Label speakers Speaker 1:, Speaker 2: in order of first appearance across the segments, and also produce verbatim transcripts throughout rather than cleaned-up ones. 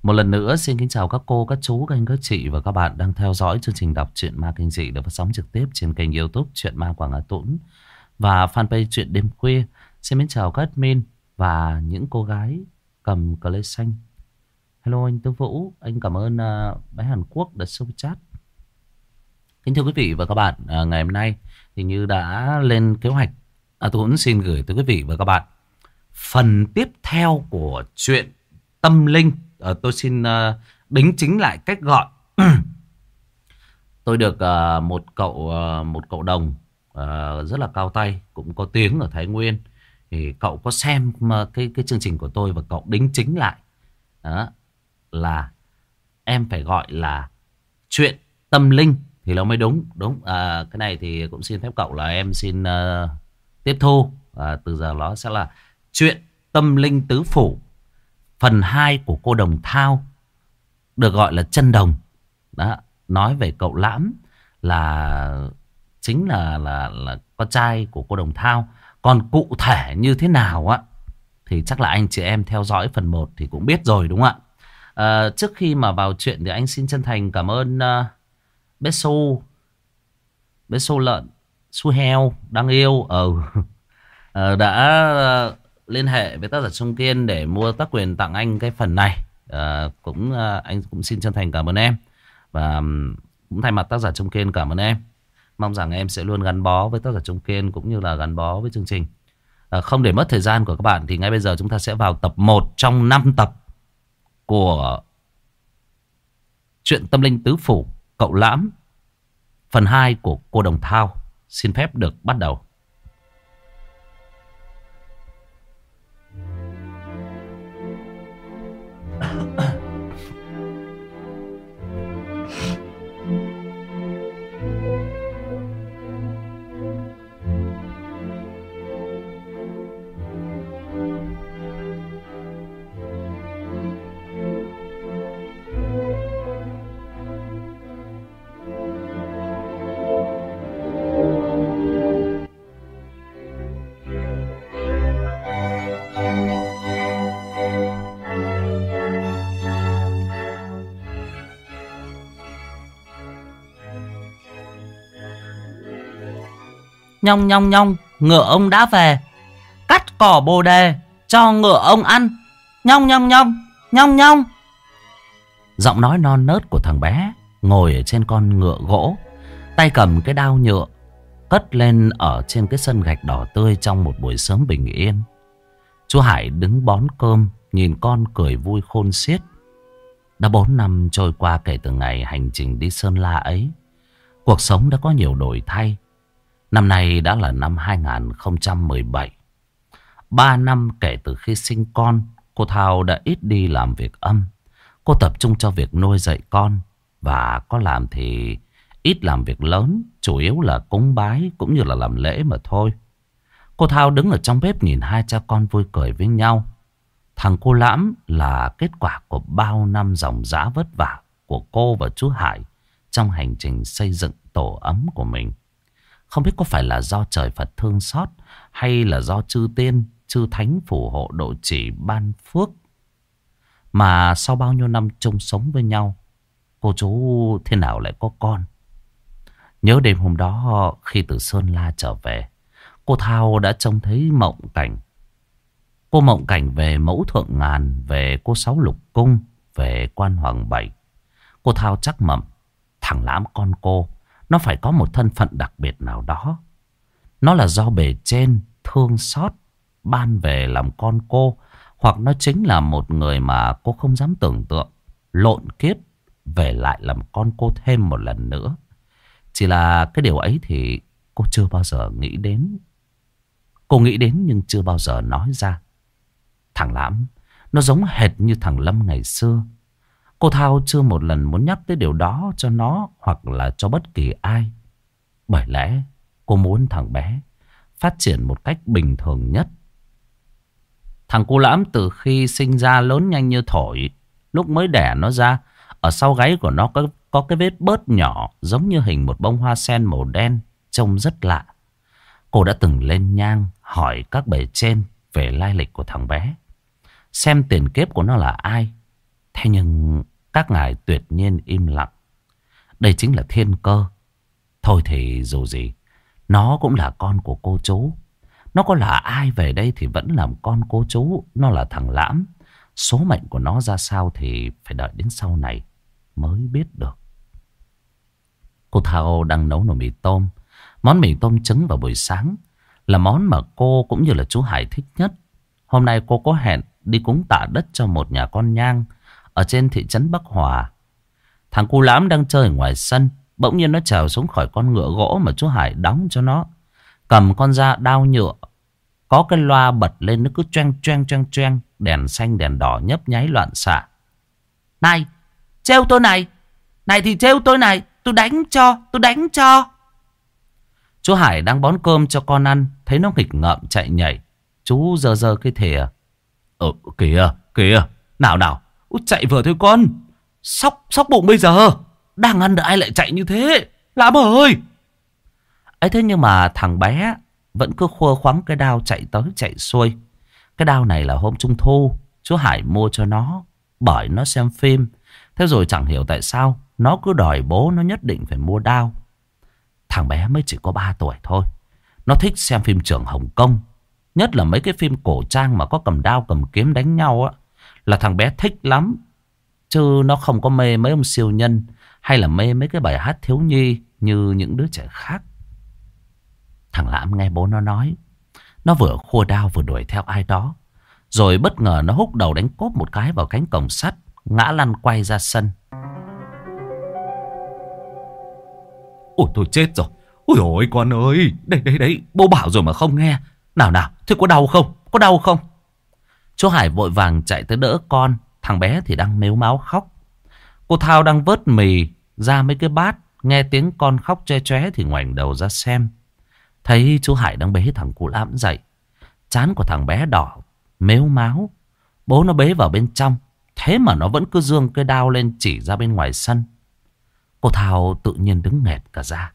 Speaker 1: Một lần nữa xin kính chào các cô, các chú, các anh, các chị và các bạn đang theo dõi chương trình đọc truyện ma kinh dị được phát sóng trực tiếp trên kênh YouTube Truyện Ma Quảng Hà Tũng và fanpage Truyện Đêm Khuya. Xin kính chào các admin và những cô gái cầm cờ lê xanh. Hello anh Tư Vũ, anh cảm ơn uh, bé Hàn Quốc đã super chat. Kính thưa quý vị và các bạn, uh, ngày hôm nay thì như đã lên kế hoạch, à, tôi cũng xin gửi tới quý vị và các bạn phần tiếp theo của chuyện tâm linh. Uh, tôi xin uh, đính chính lại cách gọi. Tôi được uh, một cậu uh, một cậu đồng uh, rất là cao tay, cũng có tiếng ở Thái Nguyên. Thì cậu có xem cái cái chương trình của tôi và cậu đính chính lại. Đó là em phải gọi là chuyện tâm linh thì nó mới đúng. Đúng, à, cái này thì cũng xin phép cậu là em xin uh, tiếp thu. À, từ giờ nó sẽ là chuyện tâm linh tứ phủ phần hai của cô Đồng Thao, được gọi là Chân Đồng. Đó, nói về cậu Lãm là chính là là là con trai của cô Đồng Thao. Còn cụ thể như thế nào á thì chắc là anh chị em theo dõi phần một thì cũng biết rồi, đúng không ạ? À, trước khi mà vào chuyện thì anh xin chân thành cảm ơn uh, bé Su, bé Su lợn, Su heo đang yêu ờ uh, uh, đã uh, liên hệ với tác giả Trung Kiên để mua tác quyền tặng anh cái phần này. Uh, cũng uh, anh cũng xin chân thành cảm ơn em và um, cũng thay mặt tác giả Trung Kiên cảm ơn em. Mong rằng em sẽ luôn gắn bó với tác giả Trung Kiên cũng như là gắn bó với chương trình. À, không để mất thời gian của các bạn thì ngay bây giờ chúng ta sẽ vào tập một trong năm tập của chuyện tâm linh tứ phủ cậu Lãm, phần hai của cô Đồng Thao. Xin phép được bắt đầu. Nhong nhong nhong, ngựa ông đã về. Cắt cỏ bồ đề cho ngựa ông ăn. Nhong nhong nhong, nhong nhong. Giọng nói non nớt của thằng bé ngồi ở trên con ngựa gỗ, tay cầm cái đao nhựa, cất lên ở trên cái sân gạch đỏ tươi trong một buổi sớm bình yên. Chú Hải đứng bón cơm, nhìn con cười vui khôn xiết. Đã bốn năm trôi qua kể từ ngày hành trình đi Sơn La ấy. Cuộc sống đã có nhiều đổi thay. Năm nay đã là năm hai không một bảy. Ba năm kể từ khi sinh con, cô Thao đã ít đi làm việc âm. Cô tập trung cho việc nuôi dạy con. Và có làm thì ít làm việc lớn, chủ yếu là cúng bái cũng như là làm lễ mà thôi. Cô Thao đứng ở trong bếp nhìn hai cha con vui cười với nhau. Thằng cô Lãm là kết quả của bao năm dòng dã vất vả của cô và chú Hải trong hành trình xây dựng tổ ấm của mình. Không biết có phải là do trời Phật thương xót hay là do chư tiên, chư thánh phù hộ độ trì ban phước mà sau bao nhiêu năm chung sống với nhau, cô chú thế nào lại có con. Nhớ đêm hôm đó khi từ Sơn La trở về, cô Thao đã trông thấy mộng cảnh. Cô mộng cảnh về Mẫu Thượng Ngàn, về cô Sáu Lục Cung, về Quan Hoàng Bảy. Cô Thao chắc mẩm thằng Lãm con cô nó phải có một thân phận đặc biệt nào đó. Nó là do bề trên thương xót ban về làm con cô, hoặc nó chính là một người mà cô không dám tưởng tượng lộn kiếp về lại làm con cô thêm một lần nữa. Chỉ là cái điều ấy thì cô chưa bao giờ nghĩ đến. Cô nghĩ đến nhưng chưa bao giờ nói ra. Thằng Lãm nó giống hệt như thằng Lâm ngày xưa. Cô Thao chưa một lần muốn nhắc tới điều đó cho nó hoặc là cho bất kỳ ai. Bởi lẽ cô muốn thằng bé phát triển một cách bình thường nhất. Thằng cô Lãm từ khi sinh ra lớn nhanh như thổi. Lúc mới đẻ nó ra, ở sau gáy của nó có, có cái vết bớt nhỏ giống như hình một bông hoa sen màu đen, trông rất lạ. Cô đã từng lên nhang hỏi các bề trên về lai lịch của thằng bé, xem tiền kiếp của nó là ai. Thế nhưng các ngài tuyệt nhiên im lặng. Đây chính là thiên cơ. Thôi thì dù gì, nó cũng là con của cô chú. Nó có là ai về đây thì vẫn làm con cô chú. Nó là thằng Lãm. Số mệnh của nó ra sao thì phải đợi đến sau này mới biết được. Cô Thao đang nấu nồi mì tôm. Món mì tôm trứng vào buổi sáng là món mà cô cũng như là chú Hải thích nhất. Hôm nay cô có hẹn đi cúng tạ đất cho một nhà con nhang ở trên thị trấn Bắc Hòa. Thằng cu Lãm đang chơi ở ngoài sân. Bỗng nhiên nó trèo xuống khỏi con ngựa gỗ mà chú Hải đóng cho nó. Cầm con dao đao nhựa. Có cái loa bật lên nó cứ choeng choeng choeng choeng. Đèn xanh đèn đỏ nhấp nháy loạn xạ. Này, trêu tôi này. Này thì trêu tôi này. Tôi đánh cho, tôi đánh cho. Chú Hải đang bón cơm cho con ăn. Thấy nó nghịch ngợm chạy nhảy. Chú giơ giơ cái thìa. Ừ kìa, kìa. Nào nào, út chạy vừa thôi con. Sóc, sóc bụng bây giờ. Đang ăn được ai lại chạy như thế. Lãm ơi. Ấy thế nhưng mà thằng bé vẫn cứ khua khoắng cái đao chạy tới chạy xuôi. Cái đao này là hôm Trung Thu chú Hải mua cho nó bởi nó xem phim. Thế rồi chẳng hiểu tại sao nó cứ đòi bố nó nhất định phải mua đao. Thằng bé mới chỉ có ba tuổi thôi. Nó thích xem phim Trưởng Hồng Kông. Nhất là mấy cái phim cổ trang mà có cầm đao cầm kiếm đánh nhau á, là thằng bé thích lắm. Chứ nó không có mê mấy ông siêu nhân hay là mê mấy cái bài hát thiếu nhi như những đứa trẻ khác. Thằng Lãm nghe bố nó nói. Nó vừa khua đao vừa đuổi theo ai đó. Rồi bất ngờ nó húc đầu đánh cốp một cái vào cánh cổng sắt. Ngã lăn quay ra sân. Ôi tôi chết rồi. Ôi ôi con ơi. Đây đây đây. Bố bảo rồi mà không nghe. Nào nào. Thế có đau không? Có đau không? Chú Hải vội vàng chạy tới đỡ con. Thằng bé thì đang mếu máo khóc. Cô Thao đang vớt mì ra mấy cái bát. Nghe tiếng con khóc choe choé thì ngoảnh đầu ra xem. Thấy chú Hải đang bế thằng cu Lãm dậy. Trán của thằng bé đỏ mếu máu. Bố nó bế vào bên trong. Thế mà nó vẫn cứ giương cái đao lên chỉ ra bên ngoài sân. Cô Thao tự nhiên đứng nghẹt cả ra.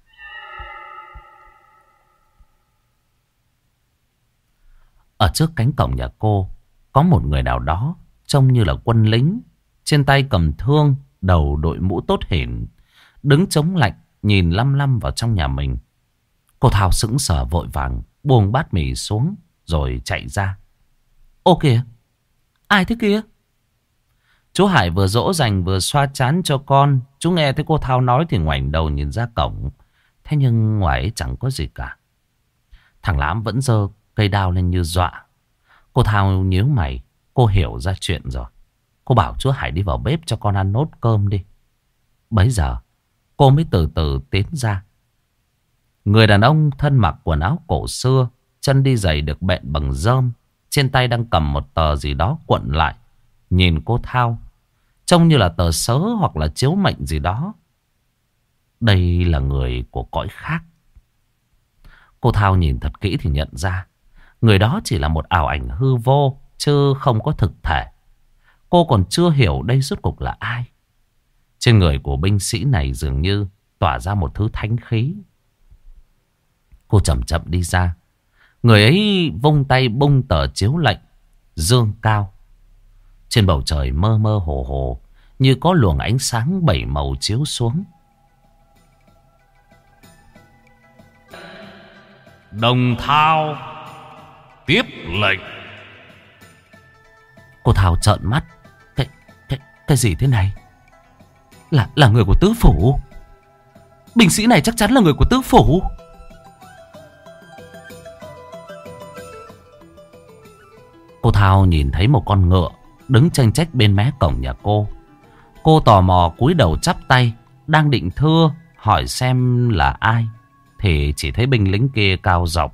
Speaker 1: Ở trước cánh cổng nhà cô có một người nào đó trông như là quân lính. Trên tay cầm thương, đầu đội mũ tốt hển, đứng chống lạnh nhìn lăm lăm vào trong nhà mình. Cô Thao sững sờ vội vàng buông bát mì xuống rồi chạy ra. Ô kìa, ai thế kia? Chú Hải vừa dỗ dành vừa xoa trán cho con. Chú nghe thấy cô Thao nói thì ngoảnh đầu nhìn ra cổng. Thế nhưng ngoài ấy chẳng có gì cả. Thằng Lãm vẫn giơ cây đao lên như dọa. Cô Thao nhíu mày. Cô hiểu ra chuyện rồi. Cô bảo chú Hải đi vào bếp cho con ăn nốt cơm đi. Bấy giờ cô mới từ từ tiến ra. Người đàn ông thân mặc quần áo cổ xưa, chân đi giày được bện bằng rơm, trên tay đang cầm một tờ gì đó cuộn lại. Nhìn cô Thao trông như là tờ sớ hoặc là chiếu mệnh gì đó. Đây là người của cõi khác. Cô Thao nhìn thật kỹ thì nhận ra người đó chỉ là một ảo ảnh hư vô, chứ không có thực thể. Cô còn chưa hiểu đây rốt cuộc là ai. Trên người của binh sĩ này dường như tỏa ra một thứ thánh khí. Cô chậm chậm đi ra. Người ấy vung tay bung tờ chiếu lệnh, dương cao. Trên bầu trời mơ mơ hồ hồ, như có luồng ánh sáng bảy màu chiếu xuống. Đồng Thao tiếp lệnh. Cô Thao trợn mắt. Cái, cái, cái gì thế này? Là, là người của tứ phủ. Binh sĩ này chắc chắn là người của tứ phủ. Cô Thao nhìn thấy một con ngựa đứng chênh chách bên mé cổng nhà cô. Cô tò mò cúi đầu chắp tay, đang định thưa hỏi xem là ai, thì chỉ thấy binh lính kia cao giọng: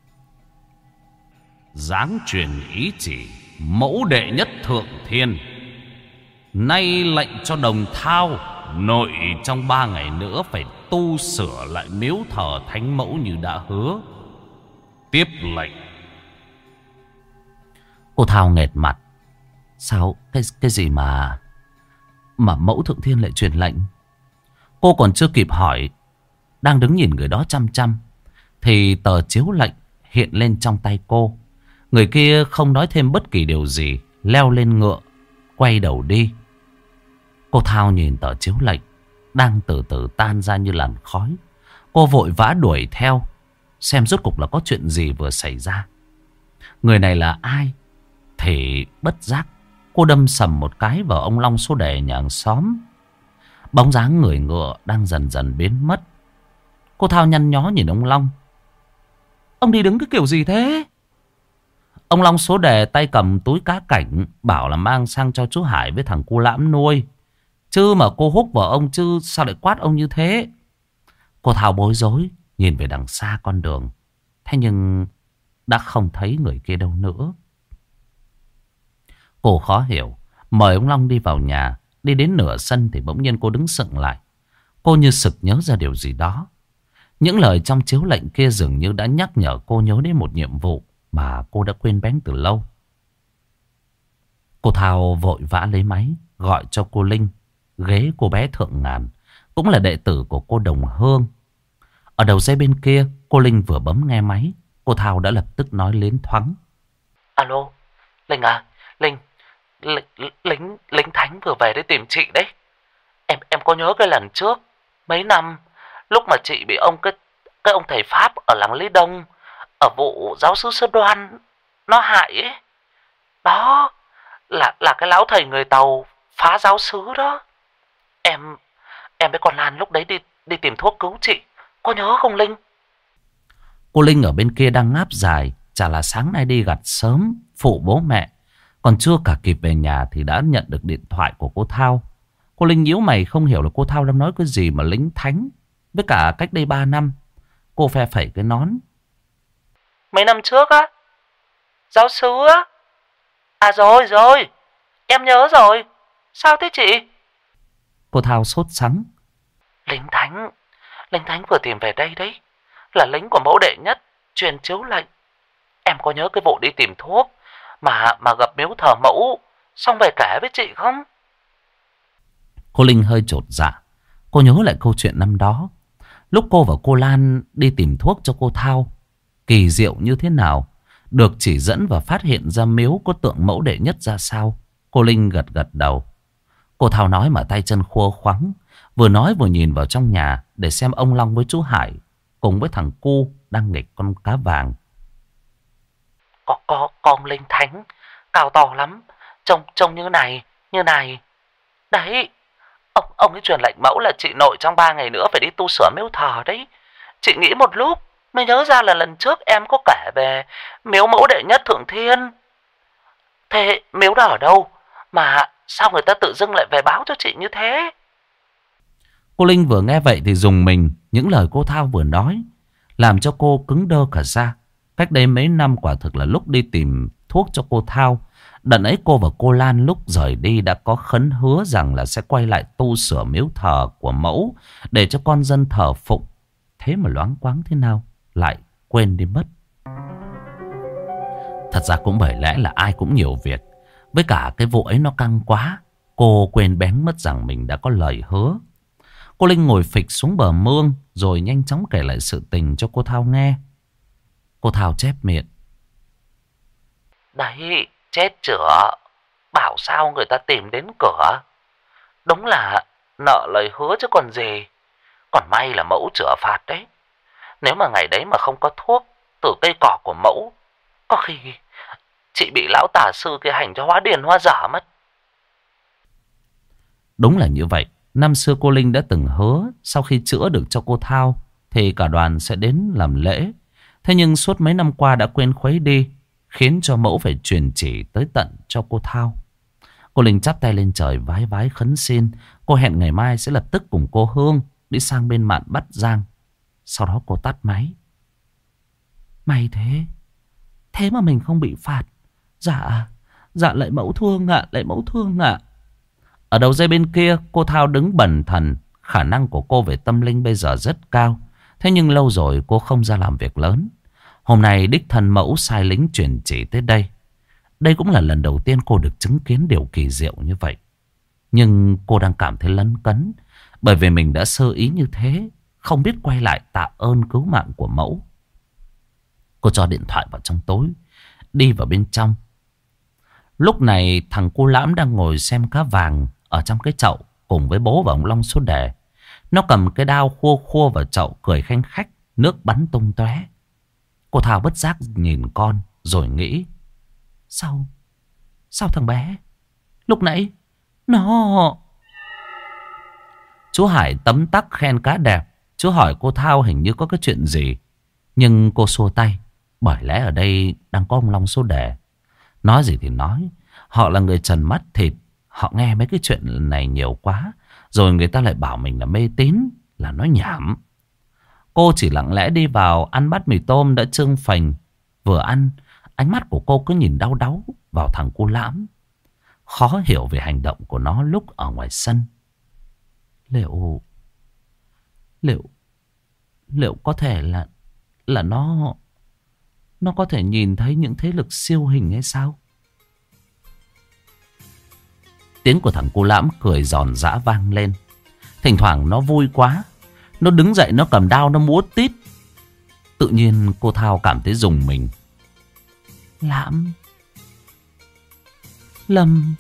Speaker 1: giáng truyền ý chỉ mẫu đệ nhất thượng thiên, nay lệnh cho Đồng Thao nội trong ba ngày nữa phải tu sửa lại miếu thờ thánh mẫu như đã hứa. Tiếp lệnh. Cô Thao nghệt mặt. Sao cái, cái gì mà Mà mẫu thượng thiên lại truyền lệnh? Cô còn chưa kịp hỏi, đang đứng nhìn người đó chăm chăm, thì tờ chiếu lệnh hiện lên trong tay cô. Người kia không nói thêm bất kỳ điều gì, leo lên ngựa, quay đầu đi. Cô Thao nhìn tờ chiếu lệnh đang từ từ tan ra như làn khói. Cô vội vã đuổi theo, xem rốt cục là có chuyện gì vừa xảy ra. Người này là ai? Thì bất giác cô đâm sầm một cái vào ông Long số đề nhà hàng xóm. Bóng dáng người ngựa đang dần dần biến mất. Cô Thao nhăn nhó nhìn ông Long. Ông đi đứng cái kiểu gì thế? Ông Long số đề tay cầm túi cá cảnh, bảo là mang sang cho chú Hải với thằng cu Lãm nuôi. Chứ mà cô húc vào ông chứ sao lại quát ông như thế? Cô Thao bối rối nhìn về đằng xa con đường. Thế nhưng đã không thấy người kia đâu nữa. Cô khó hiểu, mời ông Long đi vào nhà. Đi đến nửa sân thì bỗng nhiên cô đứng sững lại. Cô như sực nhớ ra điều gì đó. Những lời trong chiếu lệnh kia dường như đã nhắc nhở cô nhớ đến một nhiệm vụ mà cô đã quên bén từ lâu. Cô Thao vội vã lấy máy gọi cho cô Linh, ghế cô bé Thượng Ngàn, cũng là đệ tử của cô Đồng Hương. Ở đầu dây bên kia, cô Linh vừa bấm nghe máy, cô Thao đã lập tức nói liến thoáng.
Speaker 2: Alo, Linh à, Linh, Linh, lính, lính Thánh vừa về để tìm chị đấy. Em em có nhớ cái lần trước, mấy năm, lúc mà chị bị ông cái, cái ông thầy Pháp ở làng Lý Đông, ở vụ giáo sứ Sơ Đoan, nó hại ấy. Đó, là, là cái lão thầy người Tàu phá giáo sứ đó. Em, em với con Lan lúc đấy đi, đi tìm thuốc cứu chị, có nhớ không Linh?
Speaker 1: Cô Linh ở bên kia đang ngáp dài, chả là sáng nay đi gặt sớm, phụ bố mẹ. Còn chưa cả kịp về nhà thì đã nhận được điện thoại của cô Thao. Cô Linh nhíu mày không hiểu là cô Thao đang nói cái gì mà lính thánh. Với cả cách đây ba năm, cô phe phẩy cái nón.
Speaker 2: Mấy năm trước á? Giáo sứ á? À rồi rồi, em nhớ rồi. Sao thế chị?
Speaker 1: Cô Thao sốt sắng.
Speaker 2: Lính Thánh, lính Thánh vừa tìm về đây đấy. Là lính của mẫu đệ nhất, truyền chiếu lệnh. Em có nhớ cái vụ đi tìm thuốc Mà mà gặp miếu thờ mẫu xong về kể với chị không?
Speaker 1: Cô Linh hơi chột dạ. Cô nhớ lại câu chuyện năm đó, lúc cô và cô Lan đi tìm thuốc cho cô Thao. Kỳ diệu như thế nào, được chỉ dẫn và phát hiện ra miếu có tượng mẫu đệ nhất ra sao. Cô Linh gật gật đầu. Cô Thao nói mà tay chân khua khoắng, vừa nói vừa nhìn vào trong nhà để xem ông Long với chú Hải cùng với thằng cu đang nghịch con cá vàng.
Speaker 2: Có có con Linh Thánh cao to lắm, trông trông như này như này đấy. Ông ông ấy truyền lệnh mẫu là chị nội trong ba ngày nữa phải đi tu sửa miếu thờ đấy. Chị nghĩ một lúc mới nhớ ra là lần trước em có kể về miếu mẫu đệ nhất Thượng Thiên. Thế miếu đó ở đâu mà sao người ta tự dưng lại về báo cho chị như thế?
Speaker 1: Cô Linh vừa nghe vậy thì rùng mình. Những lời cô Thao vừa nói làm cho cô cứng đơ cả ra. Cách đây mấy năm quả thực là lúc đi tìm thuốc cho cô Thao. Đợt ấy cô và cô Lan lúc rời đi đã có khấn hứa rằng là sẽ quay lại tu sửa miếu thờ của mẫu để cho con dân thờ phụng. Thế mà loáng quáng thế nào lại quên đi mất. Thật ra cũng bởi lẽ là ai cũng nhiều việc. Với cả cái vụ ấy nó căng quá, cô quên bén mất rằng mình đã có lời hứa. Cô Linh ngồi phịch xuống bờ mương rồi nhanh chóng kể lại sự tình cho cô Thao nghe. Cô Thao chép miệng.
Speaker 2: Đấy, chết chửa. Bảo sao người ta tìm đến cửa. Đúng là nợ lời hứa chứ còn gì. Còn may là mẫu chữa phạt đấy. Nếu mà ngày đấy mà không có thuốc từ cây cỏ của mẫu, có khi chị bị lão tà sư kia hành cho hóa điên hóa dở mất.
Speaker 1: Đúng là như vậy. Năm xưa cô Linh đã từng hứa sau khi chữa được cho cô Thao thì cả đoàn sẽ đến làm lễ. Thế nhưng suốt mấy năm qua đã quên khuấy đi, khiến cho mẫu phải truyền chỉ tới tận cho cô Thao. Cô Linh chắp tay lên trời vái vái khấn xin. Cô hẹn ngày mai sẽ lập tức cùng cô Hương đi sang bên mạn Bắt Giang. Sau đó cô tắt máy. May thế, thế mà mình không bị phạt. Dạ, dạ lại mẫu thương ạ, à, lại mẫu thương ạ. À. Ở đầu dây bên kia, cô Thao đứng bần thần. Khả năng của cô về tâm linh bây giờ rất cao. Thế nhưng lâu rồi cô không ra làm việc lớn. Hôm nay đích thân mẫu sai lính truyền chỉ tới đây. Đây cũng là lần đầu tiên cô được chứng kiến điều kỳ diệu như vậy. Nhưng cô đang cảm thấy lấn cấn. Bởi vì mình đã sơ ý như thế, không biết quay lại tạ ơn cứu mạng của mẫu. Cô cho điện thoại vào trong tối, đi vào bên trong. Lúc này thằng cu Lãm đang ngồi xem cá vàng ở trong cái chậu. cùng với bố và ông Long số đề. Nó cầm cái đao khua khua vào chậu cười khanh khách, nước bắn tung tóe. Cô Thao bất giác nhìn con rồi nghĩ, Sao Sao thằng bé lúc nãy nó... Chú Hải tấm tắc khen cá đẹp. Chú hỏi cô Thao hình như có cái chuyện gì, nhưng cô xua tay, bởi lẽ ở đây đang có ông Long số đề. Nói gì thì nói, họ là người trần mắt thịt, họ nghe mấy cái chuyện này nhiều quá, rồi người ta lại bảo mình là mê tín, là nói nhảm. Cô chỉ lặng lẽ đi vào ăn bát mì tôm đã trưng phành. Vừa ăn, ánh mắt của cô cứ nhìn đau đáu vào thằng cu Lãm, khó hiểu về hành động của nó lúc ở ngoài sân. Liệu Liệu Liệu có thể là Là nó Nó có thể nhìn thấy những thế lực siêu hình hay sao? Tiếng của thằng cu Lãm cười giòn giã vang lên. Thỉnh thoảng nó vui quá, nó đứng dậy, nó cầm đao, nó múa tít. Tự nhiên cô Thao cảm thấy rùng mình. Lãm Lâm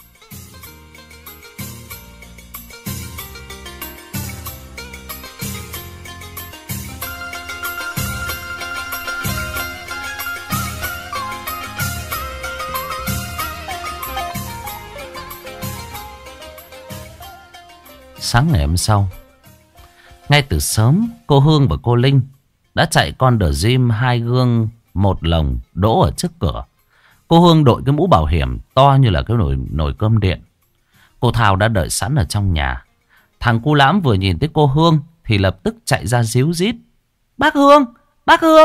Speaker 1: Sáng ngày hôm sau, ngay từ sớm, cô Hương và cô Linh đã chạy con đờ gym hai gương một lồng đỗ ở trước cửa. Cô Hương đội cái mũ bảo hiểm to như là cái nồi nồi cơm điện. Cô Thao đã đợi sẵn ở trong nhà. Thằng cu Lãm vừa nhìn thấy cô Hương thì lập tức chạy ra díu dít. Bác Hương! Bác Hương!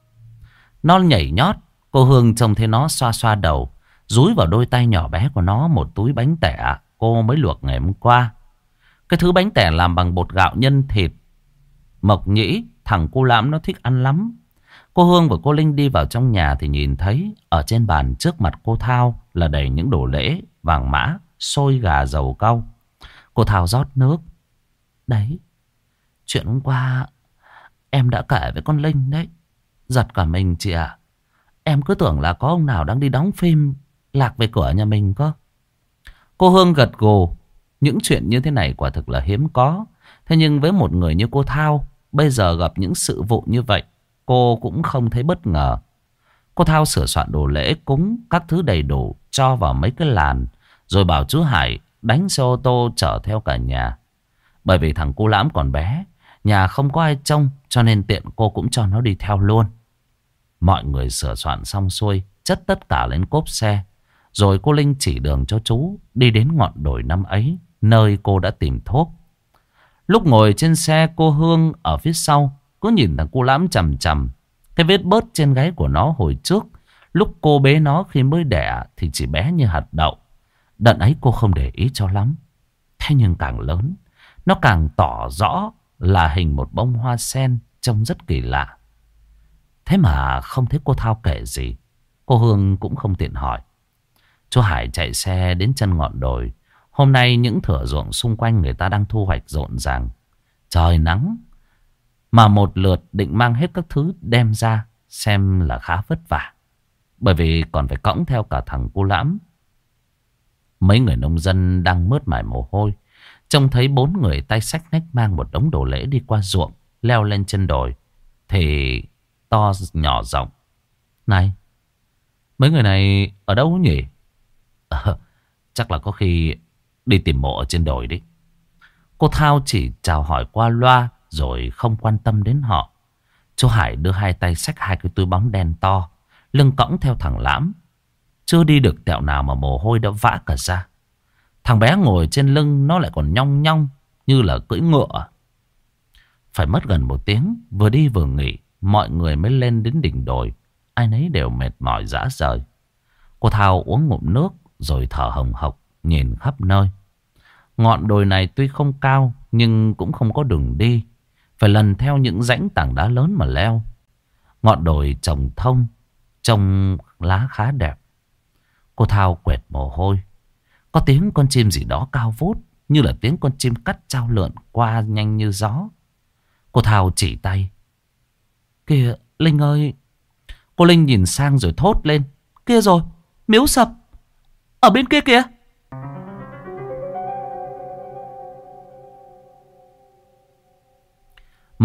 Speaker 1: Nó nhảy nhót. Cô Hương trông thấy nó xoa xoa đầu, dúi vào đôi tay nhỏ bé của nó một túi bánh tẻ cô mới luộc ngày hôm qua. Cái thứ bánh tẻ làm bằng bột gạo nhân thịt. Mộc nhĩ, thằng cu Lãm nó thích ăn lắm. Cô Hương và cô Linh đi vào trong nhà thì nhìn thấy ở trên bàn trước mặt cô Thao là đầy những đồ lễ, vàng mã, xôi gà, dầu cau. Cô Thao rót nước. Đấy, chuyện hôm qua em đã kể với con Linh đấy. Giật cả mình chị ạ. Em cứ tưởng là có ông nào đang đi đóng phim lạc về cửa nhà mình cơ. Cô Hương gật gù. Những chuyện như thế này quả thực là hiếm có. Thế nhưng với một người như cô Thao, bây giờ gặp những sự vụ như vậy, cô cũng không thấy bất ngờ. Cô Thao sửa soạn đồ lễ cúng, các thứ đầy đủ, cho vào mấy cái làn, rồi bảo chú Hải đánh xe ô tô chở theo cả nhà. Bởi vì thằng cu Lãm còn bé, nhà không có ai trông, cho nên tiện cô cũng cho nó đi theo luôn. Mọi người sửa soạn xong xuôi, chất tất cả lên cốp xe. Rồi cô Linh chỉ đường cho chú đi đến ngọn đồi năm ấy, nơi cô đã tìm thuốc. Lúc ngồi trên xe, cô Hương ở phía sau cứ nhìn thằng cu Lãm chằm chằm. Cái vết bớt trên gáy của nó hồi trước, lúc cô bế nó khi mới đẻ thì chỉ bé như hạt đậu. Đợt ấy cô không để ý cho lắm. Thế nhưng càng lớn, nó càng tỏ rõ là hình một bông hoa sen, trông rất kỳ lạ. Thế mà không thấy cô Thao kể gì, cô Hương cũng không tiện hỏi. Chú Hải chạy xe đến chân ngọn đồi. Hôm nay những thửa ruộng xung quanh người ta đang thu hoạch rộn ràng. Trời nắng, mà một lượt định mang hết các thứ đem ra, xem là khá vất vả. Bởi vì còn phải cõng theo cả thằng cu Lãm. Mấy người nông dân đang mướt mải mồ hôi, trông thấy bốn người tay xách nách mang một đống đồ lễ đi qua ruộng, leo lên chân đồi, thì to nhỏ giọng: Này, mấy người này ở đâu nhỉ? À, chắc là có khi đi tìm mộ ở trên đồi đi. Cô Thao chỉ chào hỏi qua loa rồi không quan tâm đến họ. Chú Hải đưa hai tay xách hai cái túi bóng đen to, lưng cõng theo thằng Lãm. Chưa đi được tẹo nào mà mồ hôi đã vã cả ra. Thằng bé ngồi trên lưng nó lại còn nhong nhong như là cưỡi ngựa. Phải mất gần một tiếng, vừa đi vừa nghỉ, mọi người mới lên đến đỉnh đồi. Ai nấy đều mệt mỏi rã rời. Cô Thao uống ngụm nước rồi thở hồng hộc nhìn khắp nơi. Ngọn đồi này tuy không cao nhưng cũng không có đường đi, phải lần theo những rãnh tảng đá lớn mà leo. Ngọn đồi trồng thông, trông lá khá đẹp. Cô Thao quệt mồ hôi. Có tiếng con chim gì đó cao vút, như là tiếng con chim cắt trao lượn qua nhanh như gió. Cô Thao chỉ tay: Kìa, Linh ơi! Cô Linh nhìn sang rồi thốt lên: Kia rồi, miếu sập ở bên kia kìa.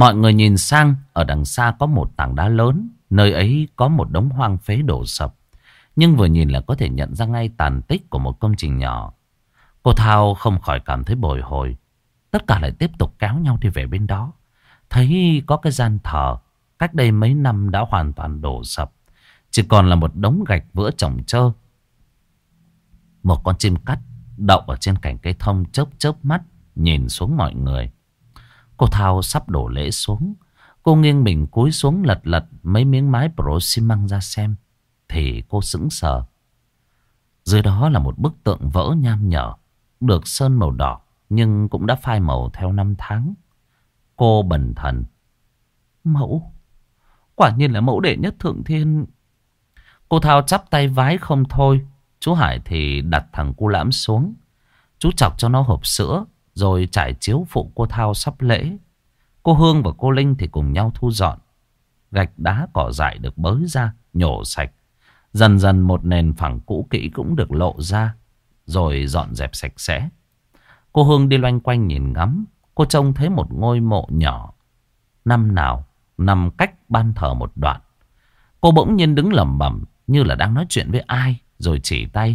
Speaker 1: Mọi người nhìn sang, ở đằng xa có một tảng đá lớn. Nơi ấy có một đống hoang phế đổ sập. Nhưng vừa nhìn là có thể nhận ra ngay tàn tích của một công trình nhỏ. Cô Thao không khỏi cảm thấy bồi hồi. Tất cả lại tiếp tục kéo nhau đi về bên đó. Thấy có cái gian thờ cách đây mấy năm đã hoàn toàn đổ sập. Chỉ còn là một đống gạch vữa chồng chơ. Một con chim cắt đậu ở trên cành cây thông chớp chớp mắt nhìn xuống mọi người. Cô Thao sắp đổ lễ xuống. Cô nghiêng mình cúi xuống lật lật mấy miếng mái pro xi măng ra xem. Thì cô sững sờ. Dưới đó là một bức tượng vỡ nham nhở, được sơn màu đỏ nhưng cũng đã phai màu theo năm tháng. Cô bần thần. Mẫu, quả nhiên là mẫu đệ nhất thượng thiên. Cô Thao chắp tay vái không thôi. Chú Hải thì đặt thằng Cu Lãm xuống. Chú chọc cho nó hộp sữa rồi trải chiếu phụ cô Thao sắp lễ. Cô Hương và cô Linh thì cùng nhau thu dọn. Gạch đá cỏ dại được bới ra, nhổ sạch. Dần dần một nền phẳng cũ kỹ cũng được lộ ra, rồi dọn dẹp sạch sẽ. Cô Hương đi loanh quanh nhìn ngắm. Cô trông thấy một ngôi mộ nhỏ, năm nào nằm cách ban thờ một đoạn. Cô bỗng nhiên đứng lẩm bẩm như là đang nói chuyện với ai, rồi chỉ tay.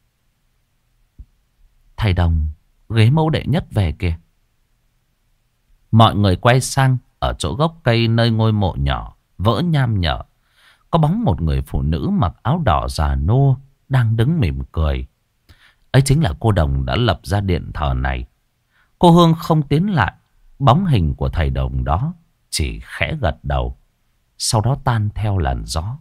Speaker 1: Thầy Đồng, ghế mẫu đệ nhất về kìa. Mọi người quay sang. Ở chỗ gốc cây nơi ngôi mộ nhỏ vỡ nham nhở, có bóng một người phụ nữ mặc áo đỏ già nua đang đứng mỉm cười. Ấy chính là cô Đồng đã lập ra điện thờ này. Cô Hương không tiến lại. Bóng hình của thầy Đồng đó chỉ khẽ gật đầu, sau đó tan theo làn gió.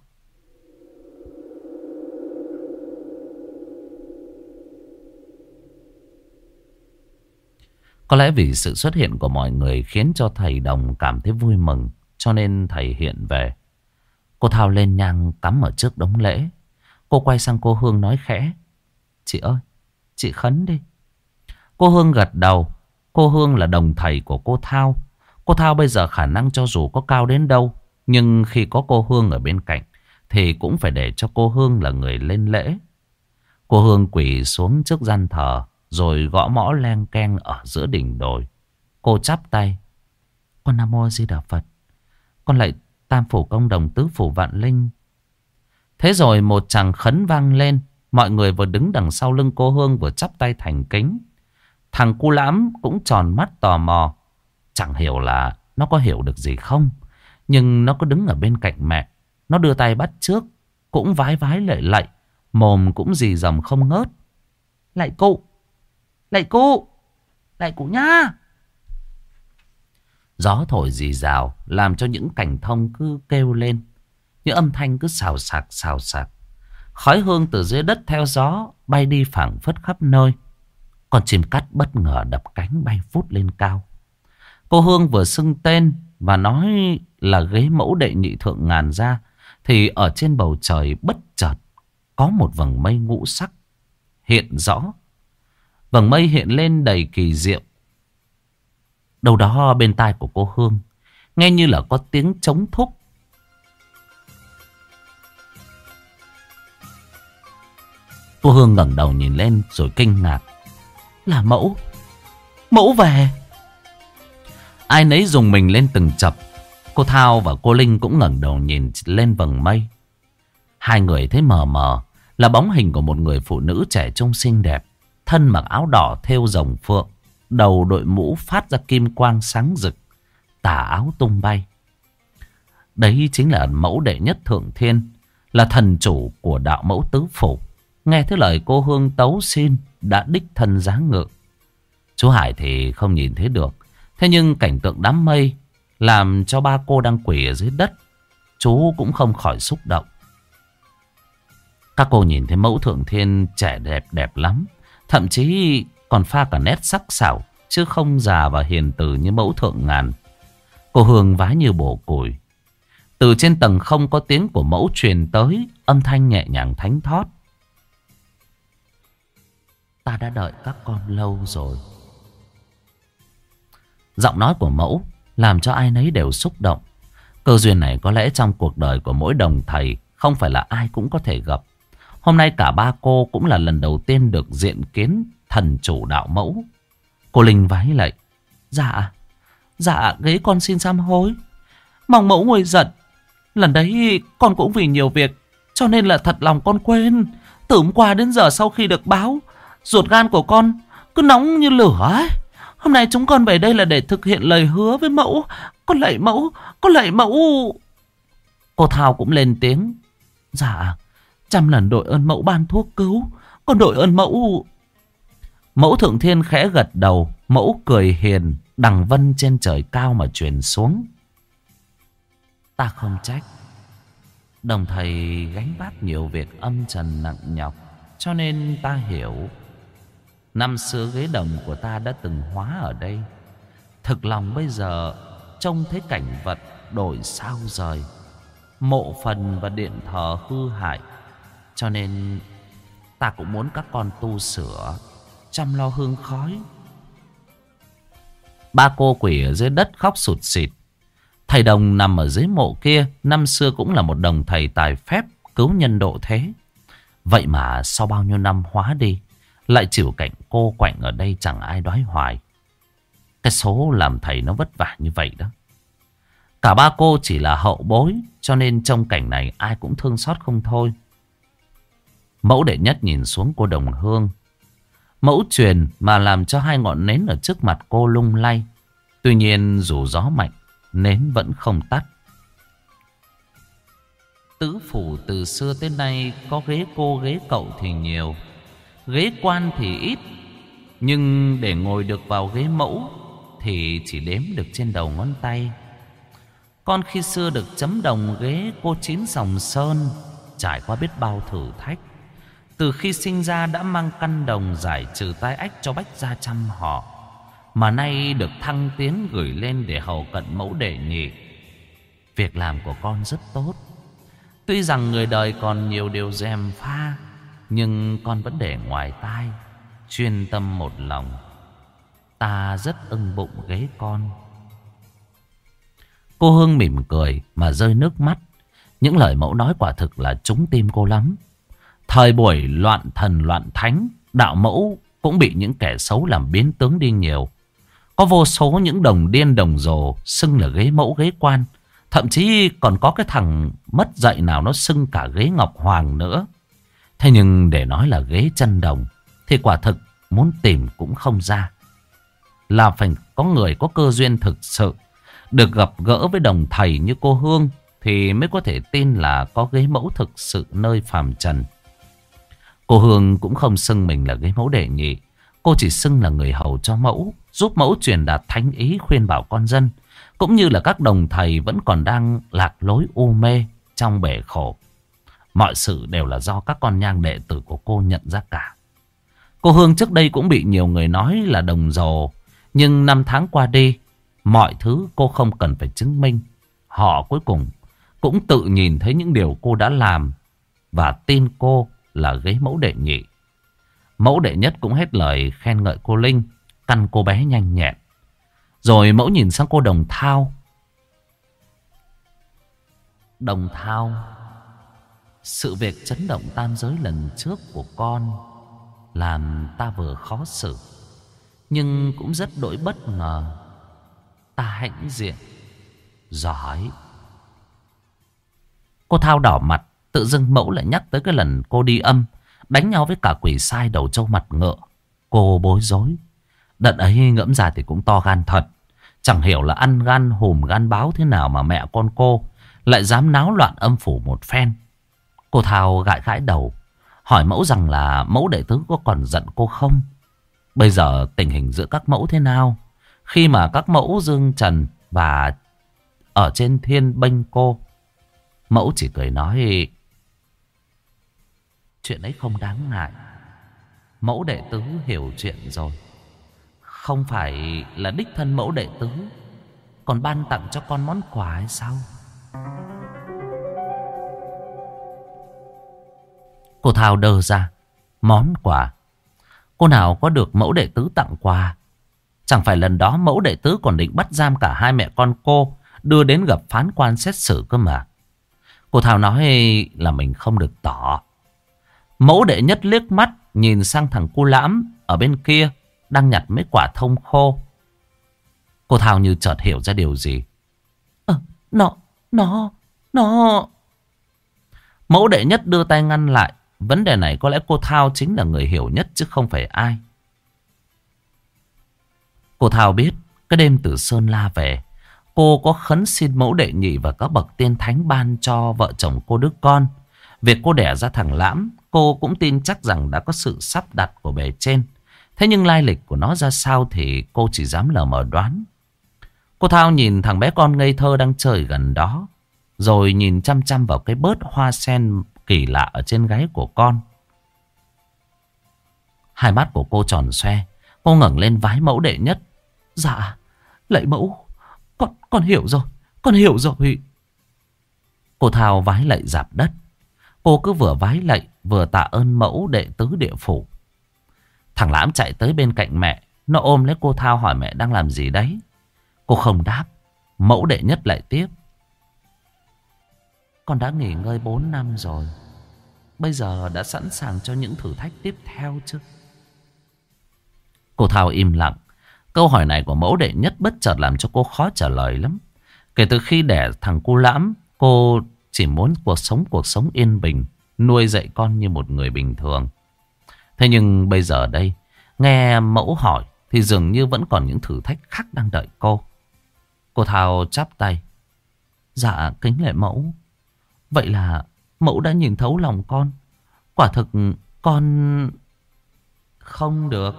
Speaker 1: Có lẽ vì sự xuất hiện của mọi người khiến cho thầy Đồng cảm thấy vui mừng, cho nên thầy hiện về. Cô Thao lên nhang cắm ở trước đống lễ. Cô quay sang cô Hương nói khẽ. Chị ơi, chị khấn đi. Cô Hương gật đầu. Cô Hương là đồng thầy của cô Thao. Cô Thao bây giờ khả năng cho dù có cao đến đâu, nhưng khi có cô Hương ở bên cạnh thì cũng phải để cho cô Hương là người lên lễ. Cô Hương quỳ xuống trước gian thờ, rồi gõ mõ len keng ở giữa đỉnh đồi. Cô chắp tay. Con Nam Mô Di Đà Phật. Con lạy Tam Phủ Công Đồng, Tứ Phủ Vạn Linh. Thế rồi một tràng khấn vang lên. Mọi người vừa đứng đằng sau lưng cô Hương vừa chắp tay thành kính. Thằng Cu Lãm cũng tròn mắt tò mò. Chẳng hiểu là nó có hiểu được gì không, nhưng nó cứ đứng ở bên cạnh mẹ. Nó đưa tay bắt trước, cũng vái vái lạy lạy, mồm cũng rì rầm không ngớt. Lạy cụ, lạy cụ, lạy cụ nha. Gió thổi rì rào làm cho những cành thông cứ kêu lên. Những âm thanh cứ xào xạc xào xạc. Khói hương từ dưới đất theo gió bay đi phảng phất khắp nơi. Con chim cắt bất ngờ đập cánh bay vút lên cao. Cô Hương vừa xưng tên và nói là ghế mẫu đệ nhị thượng ngàn ra, thì ở trên bầu trời bất chợt có một vầng mây ngũ sắc hiện rõ. Vầng mây hiện lên đầy kỳ diệu. Đâu đó bên tai của cô Hương nghe như là có tiếng trống thúc. Cô Hương ngẩng đầu nhìn lên rồi kinh ngạc. Là mẫu, mẫu về. Ai nấy dùng mình lên từng chập. Cô Thao và cô Linh cũng ngẩng đầu nhìn lên vầng mây. Hai người thấy mờ mờ là bóng hình của một người phụ nữ trẻ trông xinh đẹp, thân mặc áo đỏ thêu rồng phượng, đầu đội mũ phát ra kim quang sáng rực, tà áo tung bay. Đấy chính là mẫu đệ nhất thượng thiên, là thần chủ của đạo mẫu tứ phủ. Nghe thấy lời cô Hương tấu xin đã đích thân giáng ngự. Chú Hải thì không nhìn thấy được. Thế nhưng cảnh tượng đám mây làm cho ba cô đang quỳ ở dưới đất, chú cũng không khỏi xúc động. Các cô nhìn thấy mẫu thượng thiên trẻ đẹp đẹp lắm, thậm chí còn pha cả nét sắc sảo, chứ không già và hiền từ như mẫu thượng ngàn. Cô Hương vái như bổ củi. Từ trên tầng không có tiếng của mẫu truyền tới, âm thanh nhẹ nhàng thánh thót. Ta đã đợi các con lâu rồi. Giọng nói của mẫu làm cho ai nấy đều xúc động. Cơ duyên này có lẽ trong cuộc đời của mỗi đồng thầy không phải là ai cũng có thể gặp. Hôm nay cả ba cô cũng là lần đầu tiên được diện kiến thần chủ đạo mẫu. Cô Linh vái lạy. Dạ, Dạ ghế con xin sám hối. Mong mẫu nguôi giận. Lần đấy con cũng vì nhiều việc cho nên là thật lòng con quên. Từ hôm qua đến giờ sau khi được báo, ruột gan của con cứ nóng như lửa ấy. Hôm nay chúng con về đây là để thực hiện lời hứa với mẫu. Con lạy mẫu, con lạy mẫu. Cô Thao cũng lên tiếng. Dạ, trăm lần đội ơn mẫu ban thuốc cứu. Con đội ơn mẫu. Mẫu Thượng Thiên khẽ gật đầu. Mẫu cười hiền, đằng vân trên trời cao mà truyền xuống. Ta không trách. Đồng thầy gánh vác nhiều việc âm trần nặng nhọc, cho nên ta hiểu. Năm xưa ghế đồng của ta đã từng hóa ở đây. Thực lòng bây giờ trông thấy cảnh vật đổi sao rời, mộ phần và điện thờ hư hại, cho nên ta cũng muốn các con tu sửa, chăm lo hương khói. Ba cô quỷ ở dưới đất khóc sụt sịt. Thầy đồng nằm ở dưới mộ kia năm xưa cũng là một đồng thầy tài phép cứu nhân độ thế. Vậy mà sau bao nhiêu năm hóa đi, lại chịu cảnh cô quạnh ở đây chẳng ai đoái hoài. Cái số làm thầy nó vất vả như vậy đó. Cả ba cô chỉ là hậu bối, cho nên trong cảnh này ai cũng thương xót không thôi. Mẫu Đệ Nhất nhìn xuống cô đồng hương. Mẫu truyền mà làm cho hai ngọn nến ở trước mặt cô lung lay. Tuy nhiên dù gió mạnh, nến vẫn không tắt. Tứ phủ từ xưa tới nay có ghế cô ghế cậu thì nhiều, ghế quan thì ít. Nhưng để ngồi được vào ghế mẫu thì chỉ đếm được trên đầu ngón tay. Con khi xưa được chấm đồng ghế cô Chín Sòng Sơn, trải qua biết bao thử thách. Từ khi sinh ra đã mang căn đồng giải trừ tai ách cho Bách gia trăm họ, mà nay được thăng tiến gửi lên để hầu cận mẫu đệ nhị. Việc làm của con rất tốt. Tuy rằng người đời còn nhiều điều gièm pha, nhưng con vẫn để ngoài tai, chuyên tâm một lòng. Ta rất ưng bụng ghế con. Cô Hương mỉm cười mà rơi nước mắt. Những lời mẫu nói quả thực là trúng tim cô lắm. Thời buổi loạn thần loạn thánh, đạo mẫu cũng bị những kẻ xấu làm biến tướng đi nhiều. Có vô số những đồng điên đồng rồ xưng là ghế mẫu ghế quan. Thậm chí còn có cái thằng mất dạy nào nó xưng cả ghế ngọc hoàng nữa. Thế nhưng để nói là ghế chân đồng thì quả thực muốn tìm cũng không ra. Là phải có người có cơ duyên thực sự, được gặp gỡ với đồng thầy như cô Hương, thì mới có thể tin là có ghế mẫu thực sự nơi phàm trần. Cô Hương cũng không xưng mình là ghế mẫu đệ nhị. Cô chỉ xưng là người hầu cho mẫu, giúp mẫu truyền đạt thánh ý khuyên bảo con dân, cũng như là các đồng thầy vẫn còn đang lạc lối u mê trong bể khổ. Mọi sự đều là do các con nhang đệ tử của cô nhận ra cả. Cô Hương trước đây cũng bị nhiều người nói là đồng rồ, nhưng năm tháng qua đi, mọi thứ cô không cần phải chứng minh. Họ cuối cùng cũng tự nhìn thấy những điều cô đã làm và tin cô là ghế mẫu đệ nhị. Mẫu Đệ Nhất cũng hết lời khen ngợi cô Linh, căn cô bé nhanh nhẹn. Rồi mẫu nhìn sang cô Đồng Thao. Đồng Thao, sự việc chấn động tam giới lần trước của con làm ta vừa khó xử, nhưng cũng rất đỗi bất ngờ. Ta hãnh diện, giỏi. Cô Thao đỏ mặt. Tự dưng mẫu lại nhắc tới cái lần cô đi âm, đánh nhau với cả quỷ sai đầu trâu mặt ngựa. Cô bối rối. Đợt ấy ngẫm ra thì cũng to gan thật. Chẳng hiểu là ăn gan hùm gan báo thế nào mà mẹ con cô lại dám náo loạn âm phủ một phen. Cô Thao gãi gãi đầu, hỏi mẫu rằng là mẫu đệ tứ có còn giận cô không? Bây giờ tình hình giữa các mẫu thế nào, khi mà các mẫu Dương Trần và ở trên thiên bênh cô? Mẫu chỉ cười nói, chuyện ấy không đáng ngại. Mẫu đệ tứ hiểu chuyện rồi. Không phải là đích thân mẫu đệ tứ còn ban tặng cho con món quà hay sao? Cô Thao đơ ra. Món quà? Cô nào có được mẫu đệ tứ tặng quà? Chẳng phải lần đó mẫu đệ tứ còn định bắt giam cả hai mẹ con cô, đưa đến gặp phán quan xét xử cơ mà. Cô Thao nói là mình không được tỏ. Mẫu Đệ Nhất liếc mắt nhìn sang thằng cu Lãm ở bên kia đang nhặt mấy quả thông khô. Cô Thao như chợt hiểu ra điều gì.
Speaker 2: Ờ, nó, nó, nó...
Speaker 1: Mẫu đệ nhất đưa tay ngăn lại. Vấn đề này có lẽ cô Thao chính là người hiểu nhất chứ không phải ai. Cô Thao biết cái đêm từ Sơn La về, cô có khấn xin mẫu đệ nhị và các bậc tiên thánh ban cho vợ chồng cô đứa con. Việc cô đẻ ra thằng Lãm, cô cũng tin chắc rằng đã có sự sắp đặt của bề trên. Thế nhưng lai lịch của nó ra sao thì cô chỉ dám lờ mờ đoán. Cô Thao nhìn thằng bé con ngây thơ đang chơi gần đó, rồi nhìn chăm chăm vào cái bớt hoa sen kỳ lạ ở trên gáy của con. Hai mắt của cô tròn xoe. Cô ngẩng lên vái mẫu đệ nhất.
Speaker 2: Dạ, lạy mẫu, Con, con hiểu rồi, con hiểu rồi.
Speaker 1: Cô Thao vái lạy rạp đất. Cô cứ vừa vái lạy vừa tạ ơn mẫu đệ tứ địa phủ. Thằng Lãm chạy tới bên cạnh mẹ. Nó ôm lấy cô Thao hỏi mẹ đang làm gì đấy. Cô không đáp. Mẫu đệ nhất lại tiếp. Con đã nghỉ ngơi bốn năm rồi, bây giờ đã sẵn sàng cho những thử thách tiếp theo chứ? Cô Thao im lặng. Câu hỏi này của mẫu đệ nhất bất chợt làm cho cô khó trả lời lắm. Kể từ khi đẻ thằng cu Lãm, cô chỉ muốn cuộc sống cuộc sống yên bình, nuôi dạy con như một người bình thường. Thế nhưng bây giờ đây, nghe mẫu hỏi thì dường như vẫn còn những thử thách khác đang đợi cô. Cô Thao chắp tay. Dạ kính lạy mẫu. Vậy là mẫu đã nhìn thấu lòng con. Quả thực con... Không được.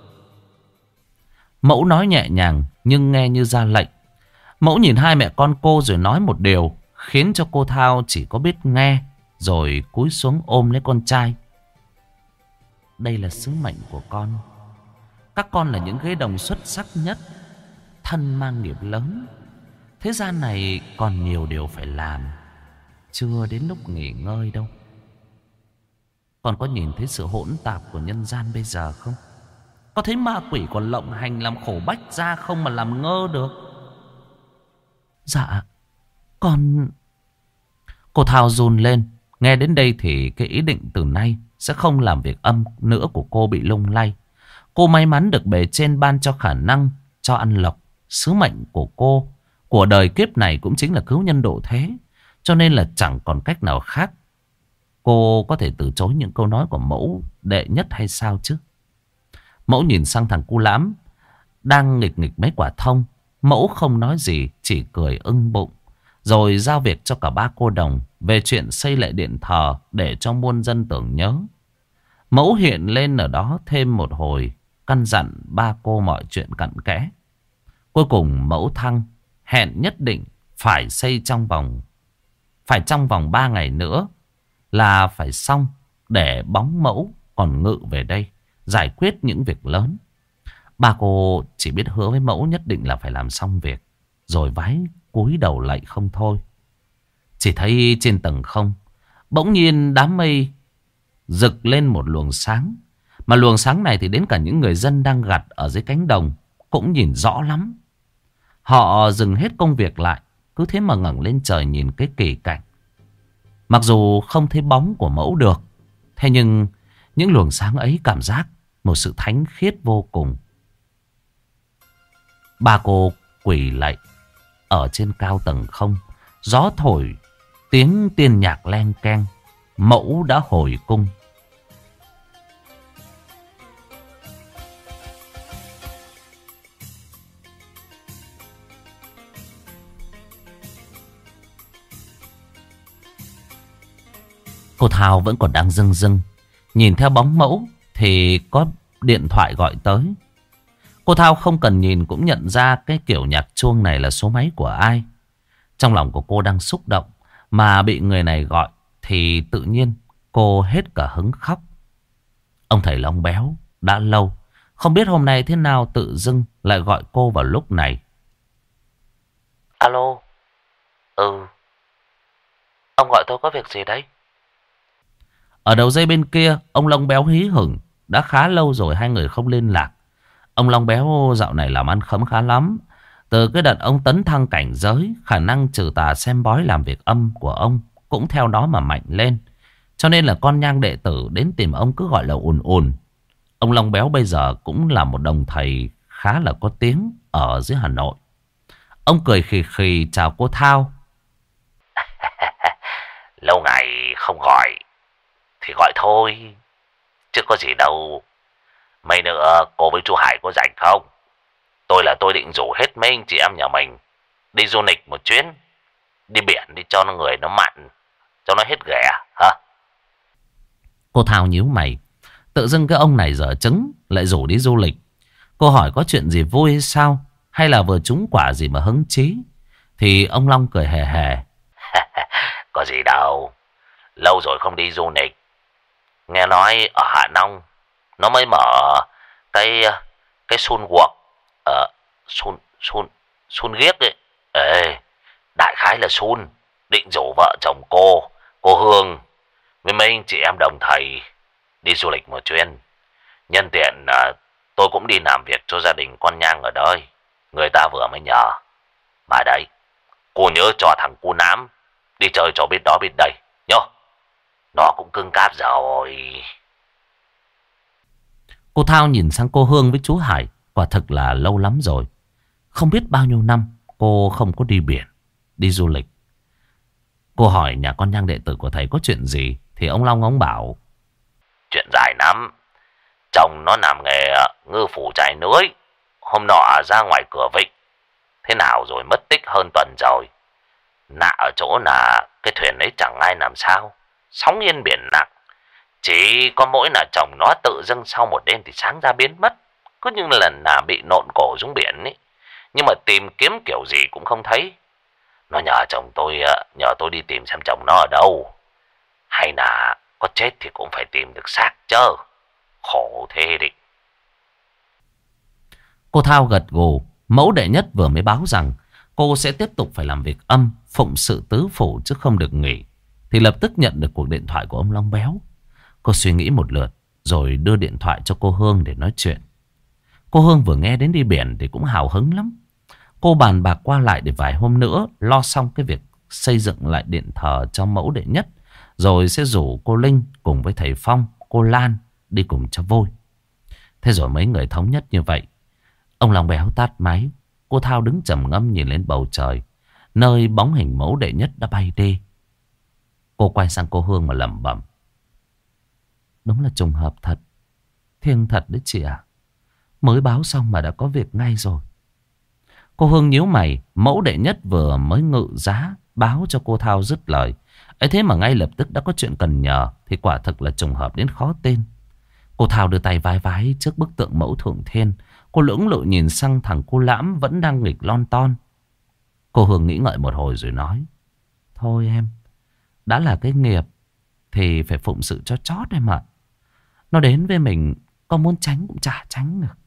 Speaker 1: Mẫu nói nhẹ nhàng nhưng nghe như ra lệnh. Mẫu nhìn hai mẹ con cô rồi nói một điều khiến cho cô Thao chỉ có biết nghe, rồi cúi xuống ôm lấy con trai. Đây là sứ mệnh của con. Các con là những ghế đồng xuất sắc nhất, thân mang nghiệp lớn. Thế gian này còn nhiều điều phải làm, chưa đến lúc nghỉ ngơi đâu. Con có nhìn thấy sự hỗn tạp của nhân gian bây giờ không? Có thấy ma quỷ còn lộng hành làm khổ bách ra không mà làm ngơ được?
Speaker 2: Dạ, con...
Speaker 1: Cô Thao run lên. Nghe đến đây thì cái ý định từ nay sẽ không làm việc âm nữa của cô bị lung lay. Cô may mắn được bề trên ban cho khả năng, cho ăn lộc. Sứ mệnh của cô, của đời kiếp này cũng chính là cứu nhân độ thế. Cho nên là chẳng còn cách nào khác. Cô có thể từ chối những câu nói của mẫu đệ nhất hay sao chứ? Mẫu nhìn sang thằng cu Lãm đang nghịch nghịch mấy quả thông. Mẫu không nói gì, chỉ cười ưng bụng. Rồi giao việc cho cả ba cô đồng về chuyện xây lại điện thờ để cho muôn dân tưởng nhớ. Mẫu hiện lên ở đó thêm một hồi, căn dặn ba cô mọi chuyện cặn kẽ. Cuối cùng mẫu thăng hẹn nhất định phải xây trong vòng Phải trong vòng ba ngày nữa là phải xong, để bóng mẫu còn ngự về đây giải quyết những việc lớn. Ba cô chỉ biết hứa với mẫu nhất định là phải làm xong việc, rồi vái cúi đầu lạy không thôi. Chỉ thấy trên tầng không, bỗng nhiên đám mây rực lên một luồng sáng. Mà luồng sáng này thì đến cả những người dân đang gặt ở dưới cánh đồng cũng nhìn rõ lắm. Họ dừng hết công việc lại, cứ thế mà ngẩng lên trời nhìn cái kỳ cảnh. Mặc dù không thấy bóng của mẫu được, thế nhưng những luồng sáng ấy cảm giác một sự thánh khiết vô cùng. Ba cô quỳ lạy ở trên cao tầng không. Gió thổi, tiếng tiên nhạc len keng. Mẫu đã hồi cung. Cô Thao vẫn còn đang rưng rưng. Nhìn theo bóng mẫu thì có điện thoại gọi tới. Cô Thao không cần nhìn cũng nhận ra cái kiểu nhạc chuông này là số máy của ai. Trong lòng của cô đang xúc động, mà bị người này gọi thì tự nhiên cô hết cả hứng khóc. Ông thầy Long Béo đã lâu, không biết hôm nay thế nào tự dưng lại gọi cô vào lúc này.
Speaker 2: Alo. Ừ. Ông gọi tôi có việc gì đấy?
Speaker 1: Ở đầu dây bên kia, ông Long Béo hí hửng. Đã khá lâu rồi hai người không liên lạc. Ông Long Béo dạo này làm ăn khấm khá lắm. Từ cái đợt ông tấn thăng cảnh giới, khả năng trừ tà xem bói làm việc âm của ông cũng theo đó mà mạnh lên. Cho nên là con nhang đệ tử đến tìm ông cứ gọi là ùn ùn. Ông Long Béo bây giờ cũng là một đồng thầy khá là có tiếng ở dưới Hà Nội. Ông cười khì khì chào cô Thao.
Speaker 2: Lâu ngày không gọi thì gọi thôi, chứ có gì đâu. Mấy nữa cô với chú Hải có rảnh không? Tôi là tôi định rủ hết mấy anh chị em nhà mình đi du lịch một chuyến. Đi biển đi cho nó người nó mặn, cho nó hết ghẻ hả?
Speaker 1: Cô Thao nhíu mày. Tự dưng cái ông này dở trứng lại rủ đi du lịch. Cô hỏi có chuyện gì vui hay sao, hay là vừa trúng quả gì mà hứng chí. Thì ông Long cười hề hề.
Speaker 2: Có gì đâu, lâu rồi không đi du lịch. Nghe nói ở Hạ Long nó mới mở cái cái Sun World, ờ Sun Sun Sun Ghiếc ấy. Ê, đại khái là Sun định rủ vợ chồng cô, cô Hương với mấy anh chị em đồng thầy đi du lịch một chuyến. Nhân tiện à, tôi cũng đi làm việc cho gia đình con Nhang ở đây, người ta vừa mới nhờ. Mà đấy, cô nhớ cho thằng cu Nám đi chơi cho biết đó biết đây nhá. Nó cũng cưng cáp rồi.
Speaker 1: Cô Thao nhìn sang cô Hương với chú Hải. Quả thực là lâu lắm rồi, không biết bao nhiêu năm cô không có đi biển, đi du lịch. Cô hỏi nhà con Nhang đệ tử của thầy có chuyện gì, thì ông Long ông bảo:
Speaker 2: Chuyện dài lắm. Chồng nó làm nghề ngư phủ chài lưới. Hôm nọ ra ngoài cửa vịnh, thế nào rồi mất tích hơn tuần rồi. Lạ ở chỗ là cái thuyền ấy chẳng ai làm sao, sóng yên biển lặng. Chỉ có mỗi là chồng nó tự dưng sau một đêm thì sáng ra biến mất, cứ như lần nào bị nộn cổ xuống biển ấy. Nhưng mà tìm kiếm kiểu gì cũng không thấy. Nó nhờ chồng tôi, nhờ tôi đi tìm xem chồng nó ở đâu. Hay là có chết thì cũng phải tìm được xác chứ. Khổ thế đi.
Speaker 1: Cô Thao gật gù. Mẫu đệ nhất vừa mới báo rằng cô sẽ tiếp tục phải làm việc âm, phụng sự tứ phủ chứ không được nghỉ, thì lập tức nhận được cuộc điện thoại của ông Long Béo. Cô suy nghĩ một lượt rồi đưa điện thoại cho cô Hương để nói chuyện. Cô Hương vừa nghe đến đi biển thì cũng hào hứng lắm. Cô bàn bạc qua lại để vài hôm nữa lo xong cái việc xây dựng lại điện thờ cho mẫu đệ nhất, rồi sẽ rủ cô Linh cùng với thầy Phong, cô Lan đi cùng cho vui. Thế rồi mấy người thống nhất như vậy. Ông Long Béo tắt máy. Cô Thao đứng trầm ngâm nhìn lên bầu trời, nơi bóng hình mẫu đệ nhất đã bay đi. Cô quay sang cô Hương mà lẩm bẩm: Đúng là trùng hợp thật, thiêng thật đấy chị ạ. Mới báo xong mà đã có việc ngay rồi. Cô Hương nhíu mày. Mẫu đệ nhất vừa mới ngự giá báo cho cô Thao dứt lời ấy, thế mà ngay lập tức đã có chuyện cần nhờ, thì quả thực là trùng hợp đến khó tin. Cô Thao đưa tay vái vái trước bức tượng mẫu thượng thiên. Cô lưỡng lự nhìn sang thằng cô Lãm vẫn đang nghịch lon ton. Cô Hương nghĩ ngợi một hồi rồi nói: Thôi em, đã là cái nghiệp thì phải phụng sự cho chót em ạ. Nó đến với mình, có muốn tránh cũng chả tránh được.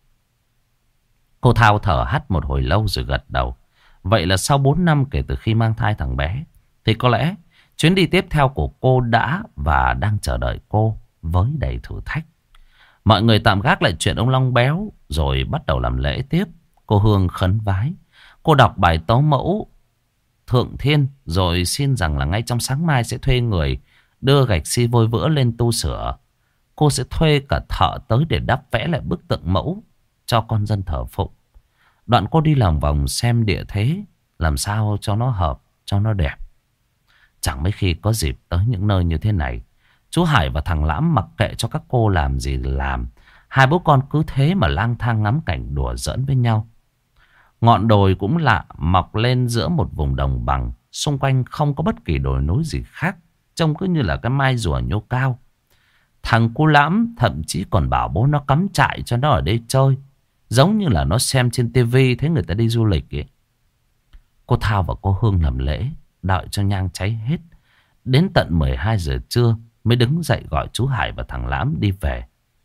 Speaker 1: Cô Thao thở hắt một hồi lâu rồi gật đầu. Vậy là sau bốn năm kể từ khi mang thai thằng bé, thì có lẽ chuyến đi tiếp theo của cô đã và đang chờ đợi cô với đầy thử thách. Mọi người tạm gác lại chuyện ông Long Béo rồi bắt đầu làm lễ tiếp. Cô Hương khấn vái. Cô đọc bài tấu mẫu thượng thiên rồi xin rằng là ngay trong sáng mai sẽ thuê người đưa gạch xi vôi vữa lên tu sửa. Cô sẽ thuê cả thợ tới để đắp vẽ lại bức tượng mẫu cho con dân thờ phụng. Đoạn cô đi lòng vòng xem địa thế làm sao cho nó hợp, cho nó đẹp. Chẳng mấy khi có dịp tới những nơi như thế này, chú Hải và thằng Lãm mặc kệ cho các cô làm gì làm. Hai bố con cứ thế mà lang thang ngắm cảnh đùa giỡn với nhau. Ngọn đồi cũng lạ mọc lên giữa một vùng đồng bằng. Xung quanh không có bất kỳ đồi núi gì khác, trông cứ như là cái mai rùa nhô cao. Thằng cu Lãm thậm chí còn bảo bố nó cắm trại cho nó ở đây chơi, giống như là nó xem trên tivi thấy người ta đi du lịch ấy. Cô Thao và cô Hương làm lễ, đợi cho nhang cháy hết. Đến tận mười hai giờ trưa mới đứng dậy gọi chú Hải và thằng Lãm đi về.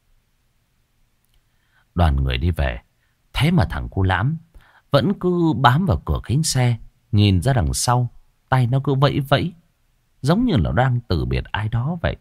Speaker 1: Đoàn người đi về, thế mà thằng cu Lãm vẫn cứ bám vào cửa kính xe, nhìn ra đằng sau, tay nó cứ vẫy vẫy, giống như là đang từ biệt ai đó vậy.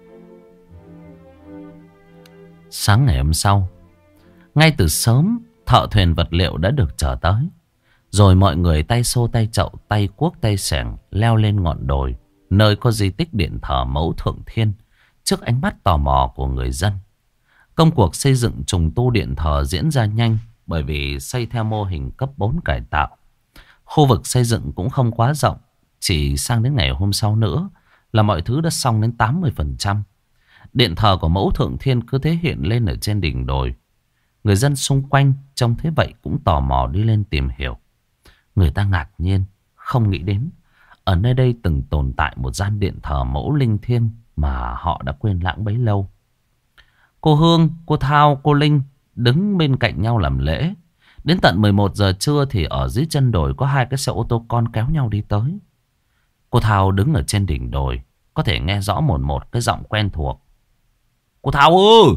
Speaker 1: Sáng ngày hôm sau, ngay từ sớm, Thợ thuyền vật liệu đã được trở tới. Rồi mọi người tay xô tay chậu, tay cuốc tay xẻng leo lên ngọn đồi, nơi có di tích điện thờ mẫu Thượng Thiên, trước ánh mắt tò mò của người dân. Công cuộc xây dựng trùng tu điện thờ diễn ra nhanh, bởi vì xây theo mô hình cấp bốn cải tạo. Khu vực xây dựng cũng không quá rộng, chỉ sang đến ngày hôm sau nữa là mọi thứ đã xong đến tám mươi phần trăm. Điện thờ của mẫu Thượng Thiên cứ thế hiện lên ở trên đỉnh đồi. Người dân xung quanh trông thế vậy cũng tò mò đi lên tìm hiểu. Người ta ngạc nhiên, không nghĩ đến ở nơi đây từng tồn tại một gian điện thờ mẫu linh thiêng mà họ đã quên lãng bấy lâu. Cô Hương, cô Thao, cô Linh đứng bên cạnh nhau làm lễ. Đến tận mười một giờ trưa thì ở dưới chân đồi có hai cái xe ô tô con kéo nhau đi tới. Cô Thao đứng ở trên đỉnh đồi, có thể nghe rõ một một cái giọng quen thuộc. Cô Thao ơi!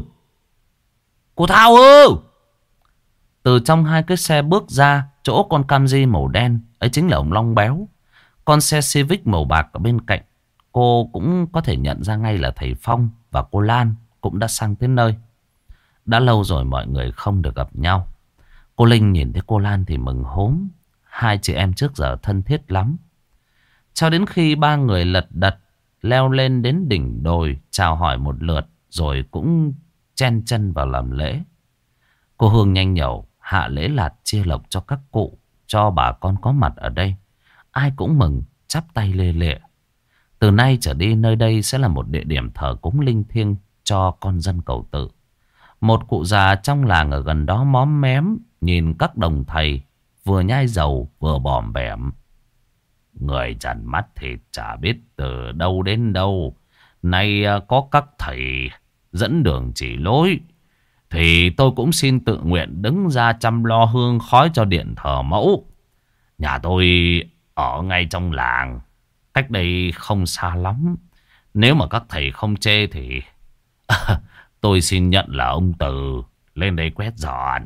Speaker 1: Cô Thao ơi! Từ trong hai cái xe bước ra, chỗ con Camry màu đen, ấy chính là ông Long Béo. Con xe Civic màu bạc ở bên cạnh, cô cũng có thể nhận ra ngay là thầy Phong và cô Lan cũng đã sang tới nơi. Đã lâu rồi mọi người không được gặp nhau. Cô Linh nhìn thấy cô Lan thì mừng hốm. Hai chị em trước giờ thân thiết lắm. Cho đến khi ba người lật đật leo lên đến đỉnh đồi chào hỏi một lượt, rồi cũng chen chân vào làm lễ. Cô Hương nhanh nhẩu hạ lễ lạt chia lộc cho các cụ, cho bà con có mặt ở đây. Ai cũng mừng, chắp tay lê lệ. Từ nay trở đi nơi đây sẽ là một địa điểm thờ cúng linh thiêng cho con dân Cầu Tự. Một cụ già trong làng ở gần đó móm mém nhìn các đồng thầy vừa nhai dầu vừa bòm bẻm. Người trần mắt thịt chả biết từ đâu đến đâu, nay có các thầy dẫn đường chỉ lối, thì tôi cũng xin tự nguyện đứng ra chăm lo hương khói cho điện thờ mẫu. Nhà tôi ở ngay trong làng, cách đây không xa lắm. Nếu mà các thầy không chê thì tôi xin nhận là ông Từ lên đây quét dọn.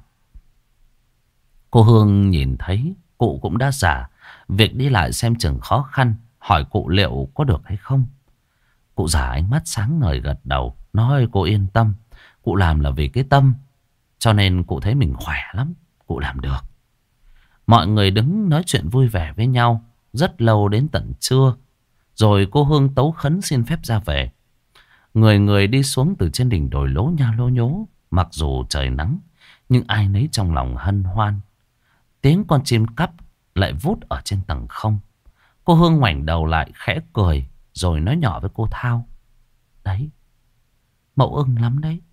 Speaker 1: Cô Hương nhìn thấy cụ cũng đã già, việc đi lại xem chừng khó khăn, hỏi cụ liệu có được hay không. Cụ già ánh mắt sáng ngời gật đầu, nói cô yên tâm, cụ làm là vì cái tâm, cho nên cụ thấy mình khỏe lắm, cụ làm được. Mọi người đứng nói chuyện vui vẻ với nhau rất lâu đến tận trưa, rồi cô Hương tấu khấn xin phép ra về. Người người đi xuống từ trên đỉnh đồi lố nha lố nhố. Mặc dù trời nắng, nhưng ai nấy trong lòng hân hoan. Tiếng con chim cắp lại vút ở trên tầng không. Cô Hương ngoảnh đầu lại khẽ cười, rồi nói nhỏ với cô Thao. Đấy, mẫu ưng lắm đấy.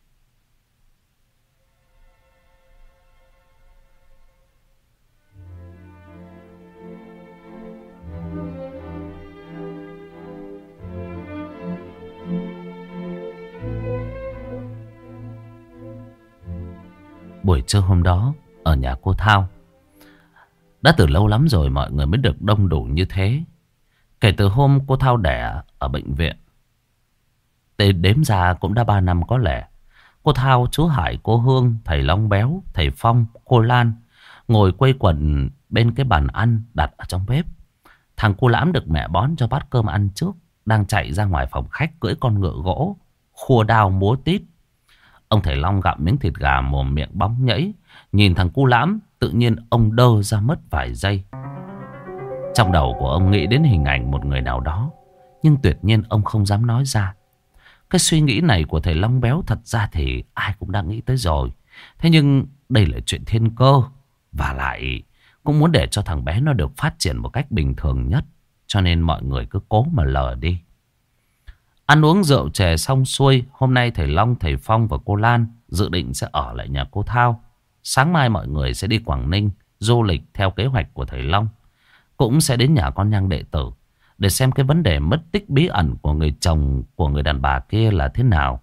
Speaker 1: Buổi trưa hôm đó ở nhà cô Thao, đã từ lâu lắm rồi mọi người mới được đông đủ như thế. Kể từ hôm cô Thao đẻ ở bệnh viện, đếm ra cũng đã ba năm có lẽ. Cô Thao, chú Hải, cô Hương, thầy Long Béo, thầy Phong, cô Lan ngồi quây quần bên cái bàn ăn đặt ở trong bếp. Thằng cô Lãm được mẹ bón cho bát cơm ăn trước, đang chạy ra ngoài phòng khách cưỡi con ngựa gỗ, khua đao múa tít. Ông thầy Long gặm miếng thịt gà mồm miệng bóng nhẫy, nhìn thằng cu Lãm, tự nhiên ông đơ ra mất vài giây. Trong đầu của ông nghĩ đến hình ảnh một người nào đó, nhưng tuyệt nhiên ông không dám nói ra. Cái suy nghĩ này của thầy Long Béo thật ra thì ai cũng đã nghĩ tới rồi. Thế nhưng đây là chuyện thiên cơ, và lại cũng muốn để cho thằng bé nó được phát triển một cách bình thường nhất, cho nên mọi người cứ cố mà lờ đi. Ăn uống rượu chè xong xuôi, hôm nay thầy Long, thầy Phong và cô Lan dự định sẽ ở lại nhà cô Thao. Sáng mai mọi người sẽ đi Quảng Ninh du lịch theo kế hoạch của thầy Long. Cũng sẽ đến nhà con nhang đệ tử để xem cái vấn đề mất tích bí ẩn của người chồng của người đàn bà kia là thế nào.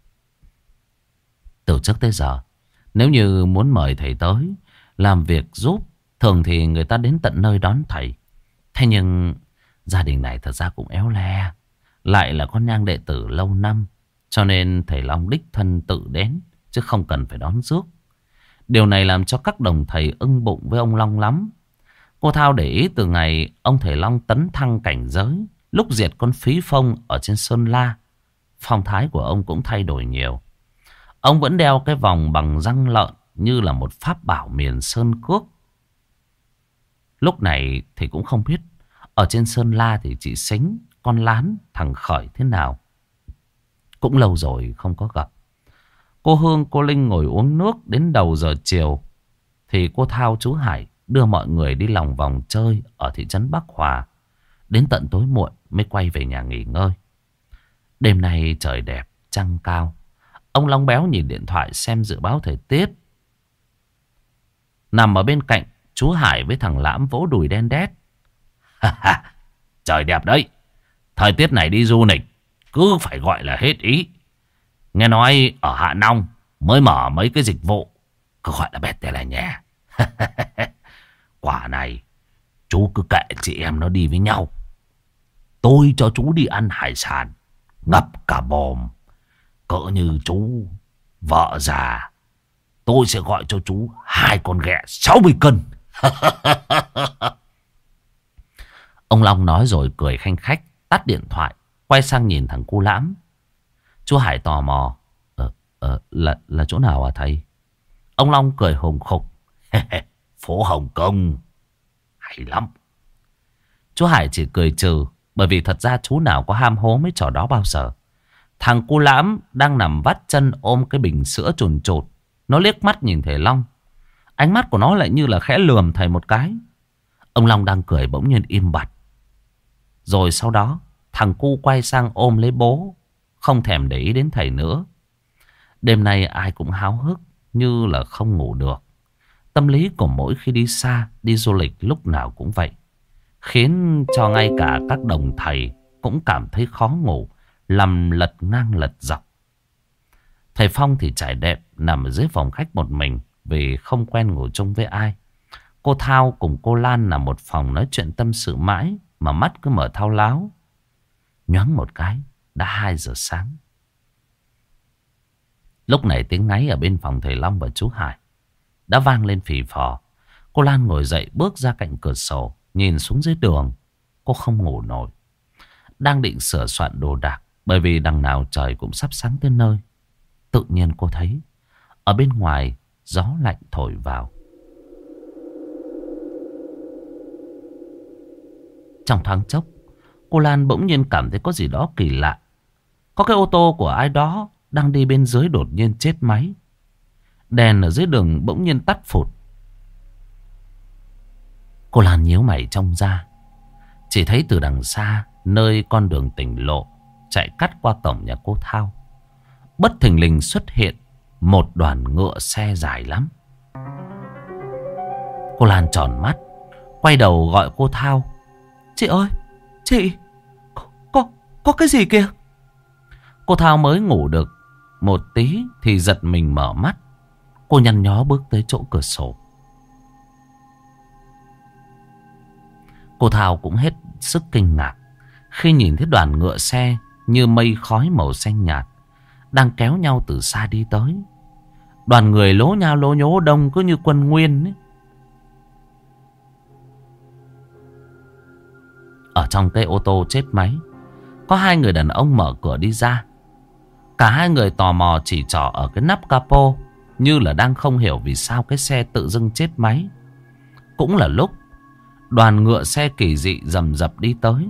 Speaker 1: Từ trước tới giờ, nếu như muốn mời thầy tới làm việc giúp, thường thì người ta đến tận nơi đón thầy. Thế nhưng gia đình này thật ra cũng éo le, lại là con nhang đệ tử lâu năm, cho nên thầy Long đích thân tự đến, chứ không cần phải đón rước. Điều này làm cho các đồng thầy ưng bụng với ông Long lắm. Cô Thao để ý từ ngày ông thầy Long tấn thăng cảnh giới, lúc diệt con Phí Phong ở trên Sơn La, phong thái của ông cũng thay đổi nhiều. Ông vẫn đeo cái vòng bằng răng lợn như là một pháp bảo miền sơn cước. Lúc này thì cũng không biết ở trên Sơn La thì chị Sính, con Lán, thằng Khởi thế nào. Cũng lâu rồi không có gặp. Cô Hương, cô Linh ngồi uống nước đến đầu giờ chiều thì cô Thao, chú Hải đưa mọi người đi lòng vòng chơi ở thị trấn Bắc Hòa. Đến tận tối muộn mới quay về nhà nghỉ ngơi. Đêm nay trời đẹp, trăng cao. Ông Long Béo nhìn điện thoại xem dự báo thời tiết. Nằm ở bên cạnh, chú Hải với thằng Lãm vỗ đùi đen đét. Trời đẹp đấy. Thời tiết này đi du lịch cứ phải gọi là hết ý. Nghe nói ở Hạ Long mới mở mấy cái dịch vụ cứ gọi là bét tè là nhà. Quả này chú cứ kệ chị em nó đi với nhau. Tôi cho chú đi ăn hải sản ngập cả bồm. Cỡ như chú vợ già, tôi sẽ gọi cho chú hai con ghẹ sáu mươi cân. Ông Long nói rồi cười khanh khách, tắt điện thoại, quay sang nhìn thằng cu Lãm. Chú Hải tò mò. Ờ, ờ, là, là chỗ nào à thầy? Ông Long cười hùng khục. Phố Hồng Kông. Hay lắm. Chú Hải chỉ cười trừ, bởi vì thật ra chú nào có ham hố mấy trò đó bao giờ. Thằng cu Lãm đang nằm vắt chân ôm cái bình sữa chồn chột. Nó liếc mắt nhìn thầy Long. Ánh mắt của nó lại như là khẽ lườm thầy một cái. Ông Long đang cười bỗng nhiên im bặt. Rồi sau đó thằng cu quay sang ôm lấy bố, không thèm để ý đến thầy nữa. Đêm nay ai cũng háo hức như là không ngủ được. Tâm lý của mỗi khi đi xa, đi du lịch lúc nào cũng vậy, khiến cho ngay cả các đồng thầy cũng cảm thấy khó ngủ, làm lật ngang lật dọc. Thầy Phong thì trải đệm nằm ở dưới phòng khách một mình vì không quen ngủ chung với ai. Cô Thao cùng cô Lan nằm một phòng nói chuyện tâm sự mãi mà mắt cứ mở thao láo. Nhoáng một cái đã hai giờ sáng. Lúc này tiếng ngáy ở bên phòng thầy Long và chú Hải đã vang lên phì phò. Cô Lan ngồi dậy bước ra cạnh cửa sổ, nhìn xuống dưới đường. Cô không ngủ nổi, đang định sửa soạn đồ đạc, bởi vì đằng nào trời cũng sắp sáng tới nơi. Tự nhiên cô thấy ở bên ngoài gió lạnh thổi vào. Trong thoáng chốc, cô Lan bỗng nhiên cảm thấy có gì đó kỳ lạ. Có cái ô tô của ai đó đang đi bên dưới đột nhiên chết máy. Đèn ở dưới đường bỗng nhiên tắt phụt. Cô Lan nhíu mày trông ra, chỉ thấy từ đằng xa, nơi con đường tỉnh lộ chạy cắt qua cổng nhà cô Thao, bất thình lình xuất hiện một đoàn ngựa xe dài lắm. Cô Lan tròn mắt, quay đầu gọi cô Thao. Chị ơi, chị, có, có, có cái gì kìa? Cô Thao mới ngủ được một tí thì giật mình mở mắt. Cô nhăn nhó bước tới chỗ cửa sổ. Cô Thao cũng hết sức kinh ngạc khi nhìn thấy đoàn ngựa xe như mây khói màu xanh nhạt đang kéo nhau từ xa đi tới. Đoàn người lố nhao lố nhố đông cứ như quân nguyên ấy. Ở trong cái ô tô chết máy, có hai người đàn ông mở cửa đi ra. Cả hai người tò mò chỉ trỏ ở cái nắp capo, như là đang không hiểu vì sao cái xe tự dưng chết máy. Cũng là lúc đoàn ngựa xe kỳ dị rầm rập đi tới.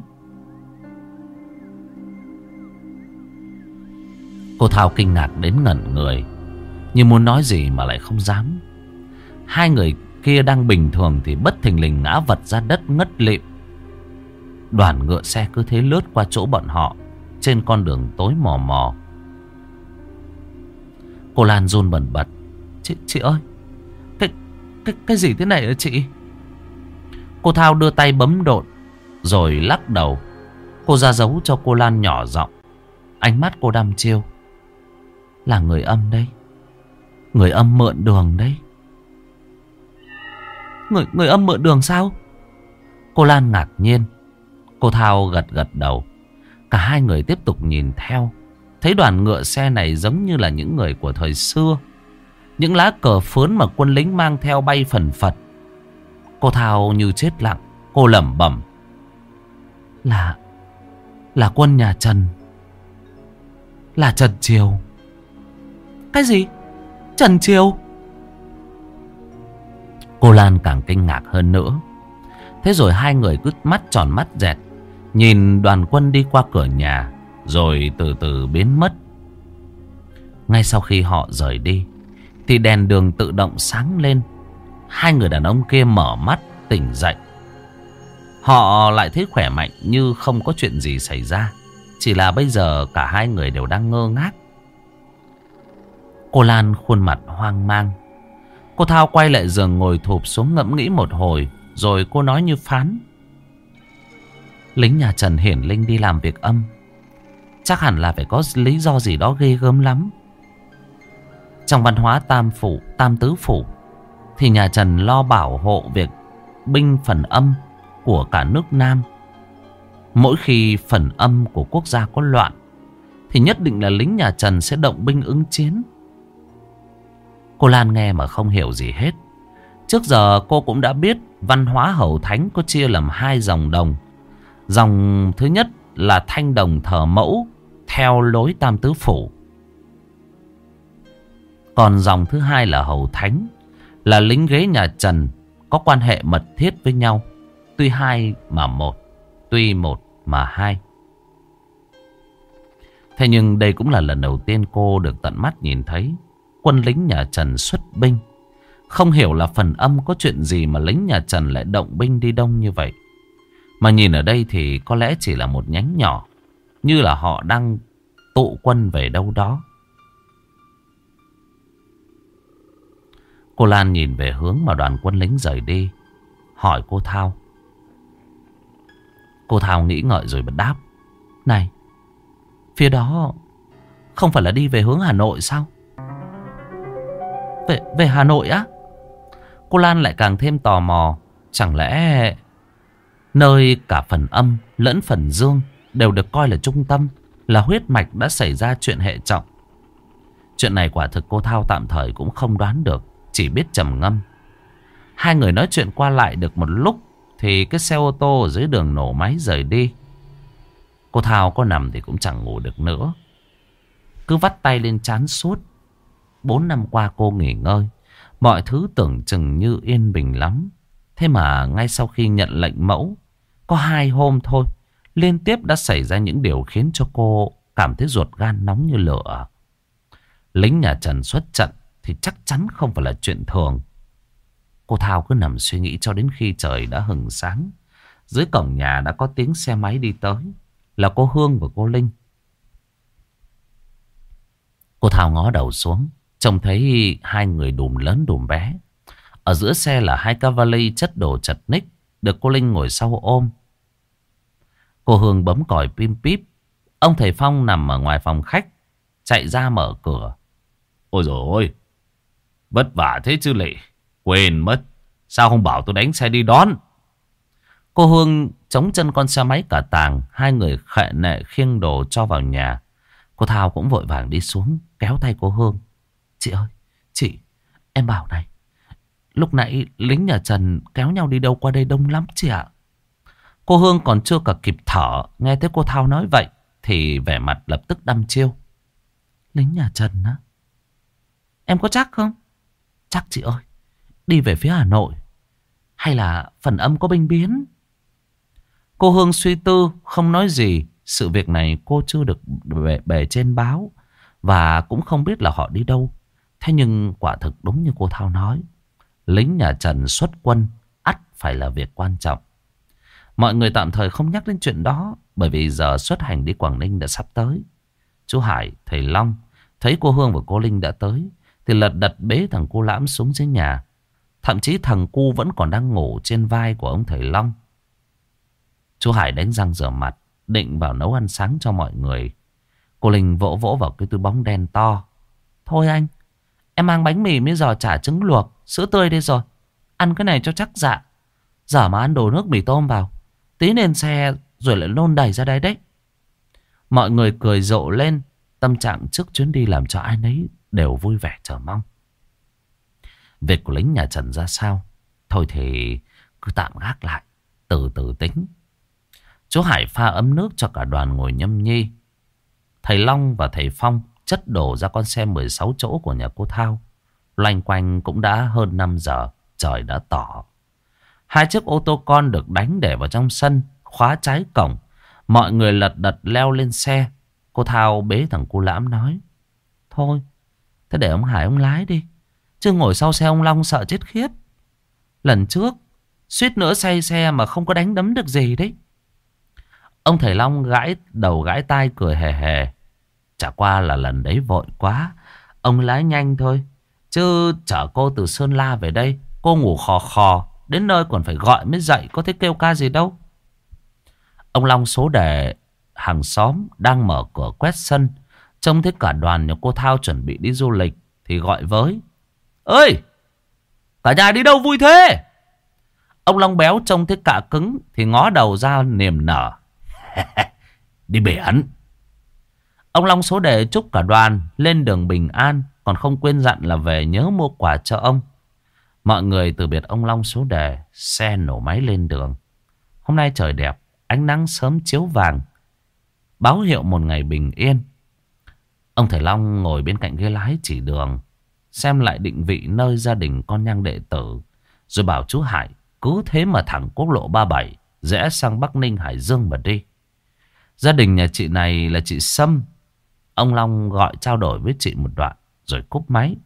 Speaker 1: Cô Thao kinh ngạc đến ngẩn người, như muốn nói gì mà lại không dám. Hai người kia đang bình thường thì bất thình lình ngã vật ra đất ngất lịm. Đoàn ngựa xe cứ thế lướt qua chỗ bọn họ trên con đường tối mò mò. Cô Lan run bần bật. Chị, chị ơi, cái, cái, cái gì thế này hả chị? Cô Thao đưa tay bấm độn rồi lắc đầu. Cô ra dấu cho cô Lan nhỏ giọng. Ánh mắt cô đăm chiêu. Là người âm đây. Người âm mượn đường đấy. Người, người âm mượn đường sao? Cô Lan ngạc nhiên. Cô Thao gật gật đầu. Cả hai người tiếp tục nhìn theo. Thấy đoàn ngựa xe này giống như là những người của thời xưa. Những lá cờ phướn mà quân lính mang theo bay phần phật. Cô Thao như chết lặng. Cô lẩm bẩm. Là Là quân nhà Trần. Là Trần Triều. Cái gì? Trần Triều? Cô Lan càng kinh ngạc hơn nữa. Thế rồi hai người cứ mắt tròn mắt dẹt nhìn đoàn quân đi qua cửa nhà, rồi từ từ biến mất. Ngay sau khi họ rời đi thì đèn đường tự động sáng lên. Hai người đàn ông kia mở mắt tỉnh dậy. Họ lại thấy khỏe mạnh như không có chuyện gì xảy ra. Chỉ là bây giờ cả hai người đều đang ngơ ngác. Cô Lan khuôn mặt hoang mang. Cô Thao quay lại giường ngồi thụp xuống ngẫm nghĩ một hồi, rồi cô nói như phán: lính nhà Trần hiển linh đi làm việc âm, chắc hẳn là phải có lý do gì đó ghê gớm lắm. Trong văn hóa tam phủ, tam tứ phủ thì nhà Trần lo bảo hộ việc binh phần âm của cả nước Nam. Mỗi khi phần âm của quốc gia có loạn thì nhất định là lính nhà Trần sẽ động binh ứng chiến. Cô Lan nghe mà không hiểu gì hết. Trước giờ cô cũng đã biết văn hóa Hầu Thánh có chia làm hai dòng đồng. Dòng thứ nhất là thanh đồng thờ mẫu theo lối tam tứ phủ. Còn dòng thứ hai là Hầu Thánh, là lính ghế nhà Trần có quan hệ mật thiết với nhau. Tuy hai mà một, tuy một mà hai. Thế nhưng đây cũng là lần đầu tiên cô được tận mắt nhìn thấy quân lính nhà Trần xuất binh. Không hiểu là phần âm có chuyện gì mà lính nhà Trần lại động binh đi đông như vậy. Mà nhìn ở đây thì có lẽ chỉ là một nhánh nhỏ, như là họ đang tụ quân về đâu đó. Cô Lan nhìn về hướng mà đoàn quân lính rời đi, hỏi cô Thao. Cô Thao nghĩ ngợi rồi bật đáp: này, phía đó không phải là đi về hướng Hà Nội sao? Về, về Hà Nội á? Cô Lan lại càng thêm tò mò. Chẳng lẽ nơi cả phần âm lẫn phần dương đều được coi là trung tâm, là huyết mạch đã xảy ra chuyện hệ trọng? Chuyện này quả thực cô Thao tạm thời cũng không đoán được, chỉ biết trầm ngâm. Hai người nói chuyện qua lại được một lúc thì cái xe ô tô ở dưới đường nổ máy rời đi. Cô Thao có nằm thì cũng chẳng ngủ được nữa, cứ vắt tay lên trán suốt. Bốn năm qua cô nghỉ ngơi, mọi thứ tưởng chừng như yên bình lắm. Thế mà ngay sau khi nhận lệnh mẫu, có hai hôm thôi, liên tiếp đã xảy ra những điều khiến cho cô cảm thấy ruột gan nóng như lửa. Lính nhà Trần xuất trận thì chắc chắn không phải là chuyện thường. Cô Thao cứ nằm suy nghĩ cho đến khi trời đã hừng sáng. Dưới cổng nhà đã có tiếng xe máy đi tới, là cô Hương và cô Linh. Cô Thao ngó đầu xuống, trông thấy hai người đùm lớn đùm bé. Ở giữa xe là hai ca vali chất đồ chật ních, được cô Linh ngồi sau ôm. Cô Hương bấm còi pim píp. Ông thầy Phong nằm ở ngoài phòng khách, chạy ra mở cửa. Ôi dồi ôi, vất vả thế chứ lị, quên mất, sao không bảo tôi đánh xe đi đón? Cô Hương chống chân con xe máy cả tàng. Hai người khệ nệ khiêng đồ cho vào nhà. Cô Thao cũng vội vàng đi xuống, kéo tay cô Hương. Chị ơi, chị, em bảo này, lúc nãy lính nhà Trần kéo nhau đi đâu qua đây đông lắm chị ạ. Cô Hương còn chưa cả kịp thở, nghe thấy cô Thao nói vậy thì vẻ mặt lập tức đăm chiêu. Lính nhà Trần á? Em có chắc không? Chắc chị ơi, đi về phía Hà Nội, hay là phần âm có binh biến? Cô Hương suy tư không nói gì. Sự việc này cô chưa được bề, bề trên báo, và cũng không biết là họ đi đâu. Thế nhưng quả thực đúng như cô Thao nói, lính nhà Trần xuất quân ắt phải là việc quan trọng. Mọi người tạm thời không nhắc đến chuyện đó, bởi vì giờ xuất hành đi Quảng Ninh đã sắp tới. Chú Hải, thầy Long thấy cô Hương và cô Linh đã tới thì lật đật bế thằng cu Lãm xuống dưới nhà. Thậm chí thằng cu vẫn còn đang ngủ trên vai của ông thầy Long. Chú Hải đánh răng rửa mặt, định vào nấu ăn sáng cho mọi người. Cô Linh vỗ vỗ vào cái túi bóng đen to. Thôi anh, em mang bánh mì với giò chả trứng luộc, sữa tươi đây rồi. Ăn cái này cho chắc dạ. Giờ mà ăn đồ nước mì tôm vào, tí lên xe rồi lại nôn đầy ra đây đấy. Mọi người cười rộ lên. Tâm trạng trước chuyến đi làm cho ai nấy đều vui vẻ chờ mong. Việc của lính nhà Trần ra sao, thôi thì cứ tạm gác lại, từ từ tính. Chú Hải pha ấm nước cho cả đoàn ngồi nhâm nhi. Thầy Long và thầy Phong chất đổ ra con xe mười sáu chỗ của nhà cô Thao. Loanh quanh cũng đã hơn năm giờ. trời đã tỏ. Hai chiếc ô tô con được đánh để vào trong sân, khóa trái cổng. Mọi người lật đật leo lên xe. Cô Thao bế thằng cu Lãm nói: thôi, thế để ông Hải ông lái đi, chứ ngồi sau xe ông Long sợ chết khiếp. Lần trước suýt nữa say xe mà không có đánh đấm được gì đấy. Ông thầy Long gãi đầu gãi tai cười hề hề. Chả qua là lần đấy vội quá, ông lái nhanh thôi. Chứ chở cô từ Sơn La về đây, cô ngủ khò khò, đến nơi còn phải gọi mới dậy, có thấy kêu ca gì đâu. Ông Long số đề hàng xóm đang mở cửa quét sân, trông thấy cả đoàn nhà cô Thao chuẩn bị đi du lịch thì gọi với: ơi, cả nhà đi đâu vui thế? Ông Long béo trông thấy cả cứng thì ngó đầu ra niềm nở: đi biển. Ông Long số đề chúc cả đoàn lên đường bình an, còn không quên dặn là về nhớ mua quà cho ông. Mọi người từ biệt ông Long số đề, xe nổ máy lên đường. Hôm nay trời đẹp, ánh nắng sớm chiếu vàng, báo hiệu một ngày bình yên. Ông thầy Long ngồi bên cạnh ghế lái chỉ đường, xem lại định vị nơi gia đình con nhang đệ tử, rồi bảo chú Hải cứ thế mà thẳng quốc lộ ba mươi bảy rẽ sang Bắc Ninh Hải Dương mà đi. Gia đình nhà chị này là chị Sâm. Ông Long gọi trao đổi với chị một đoạn rồi cúp máy.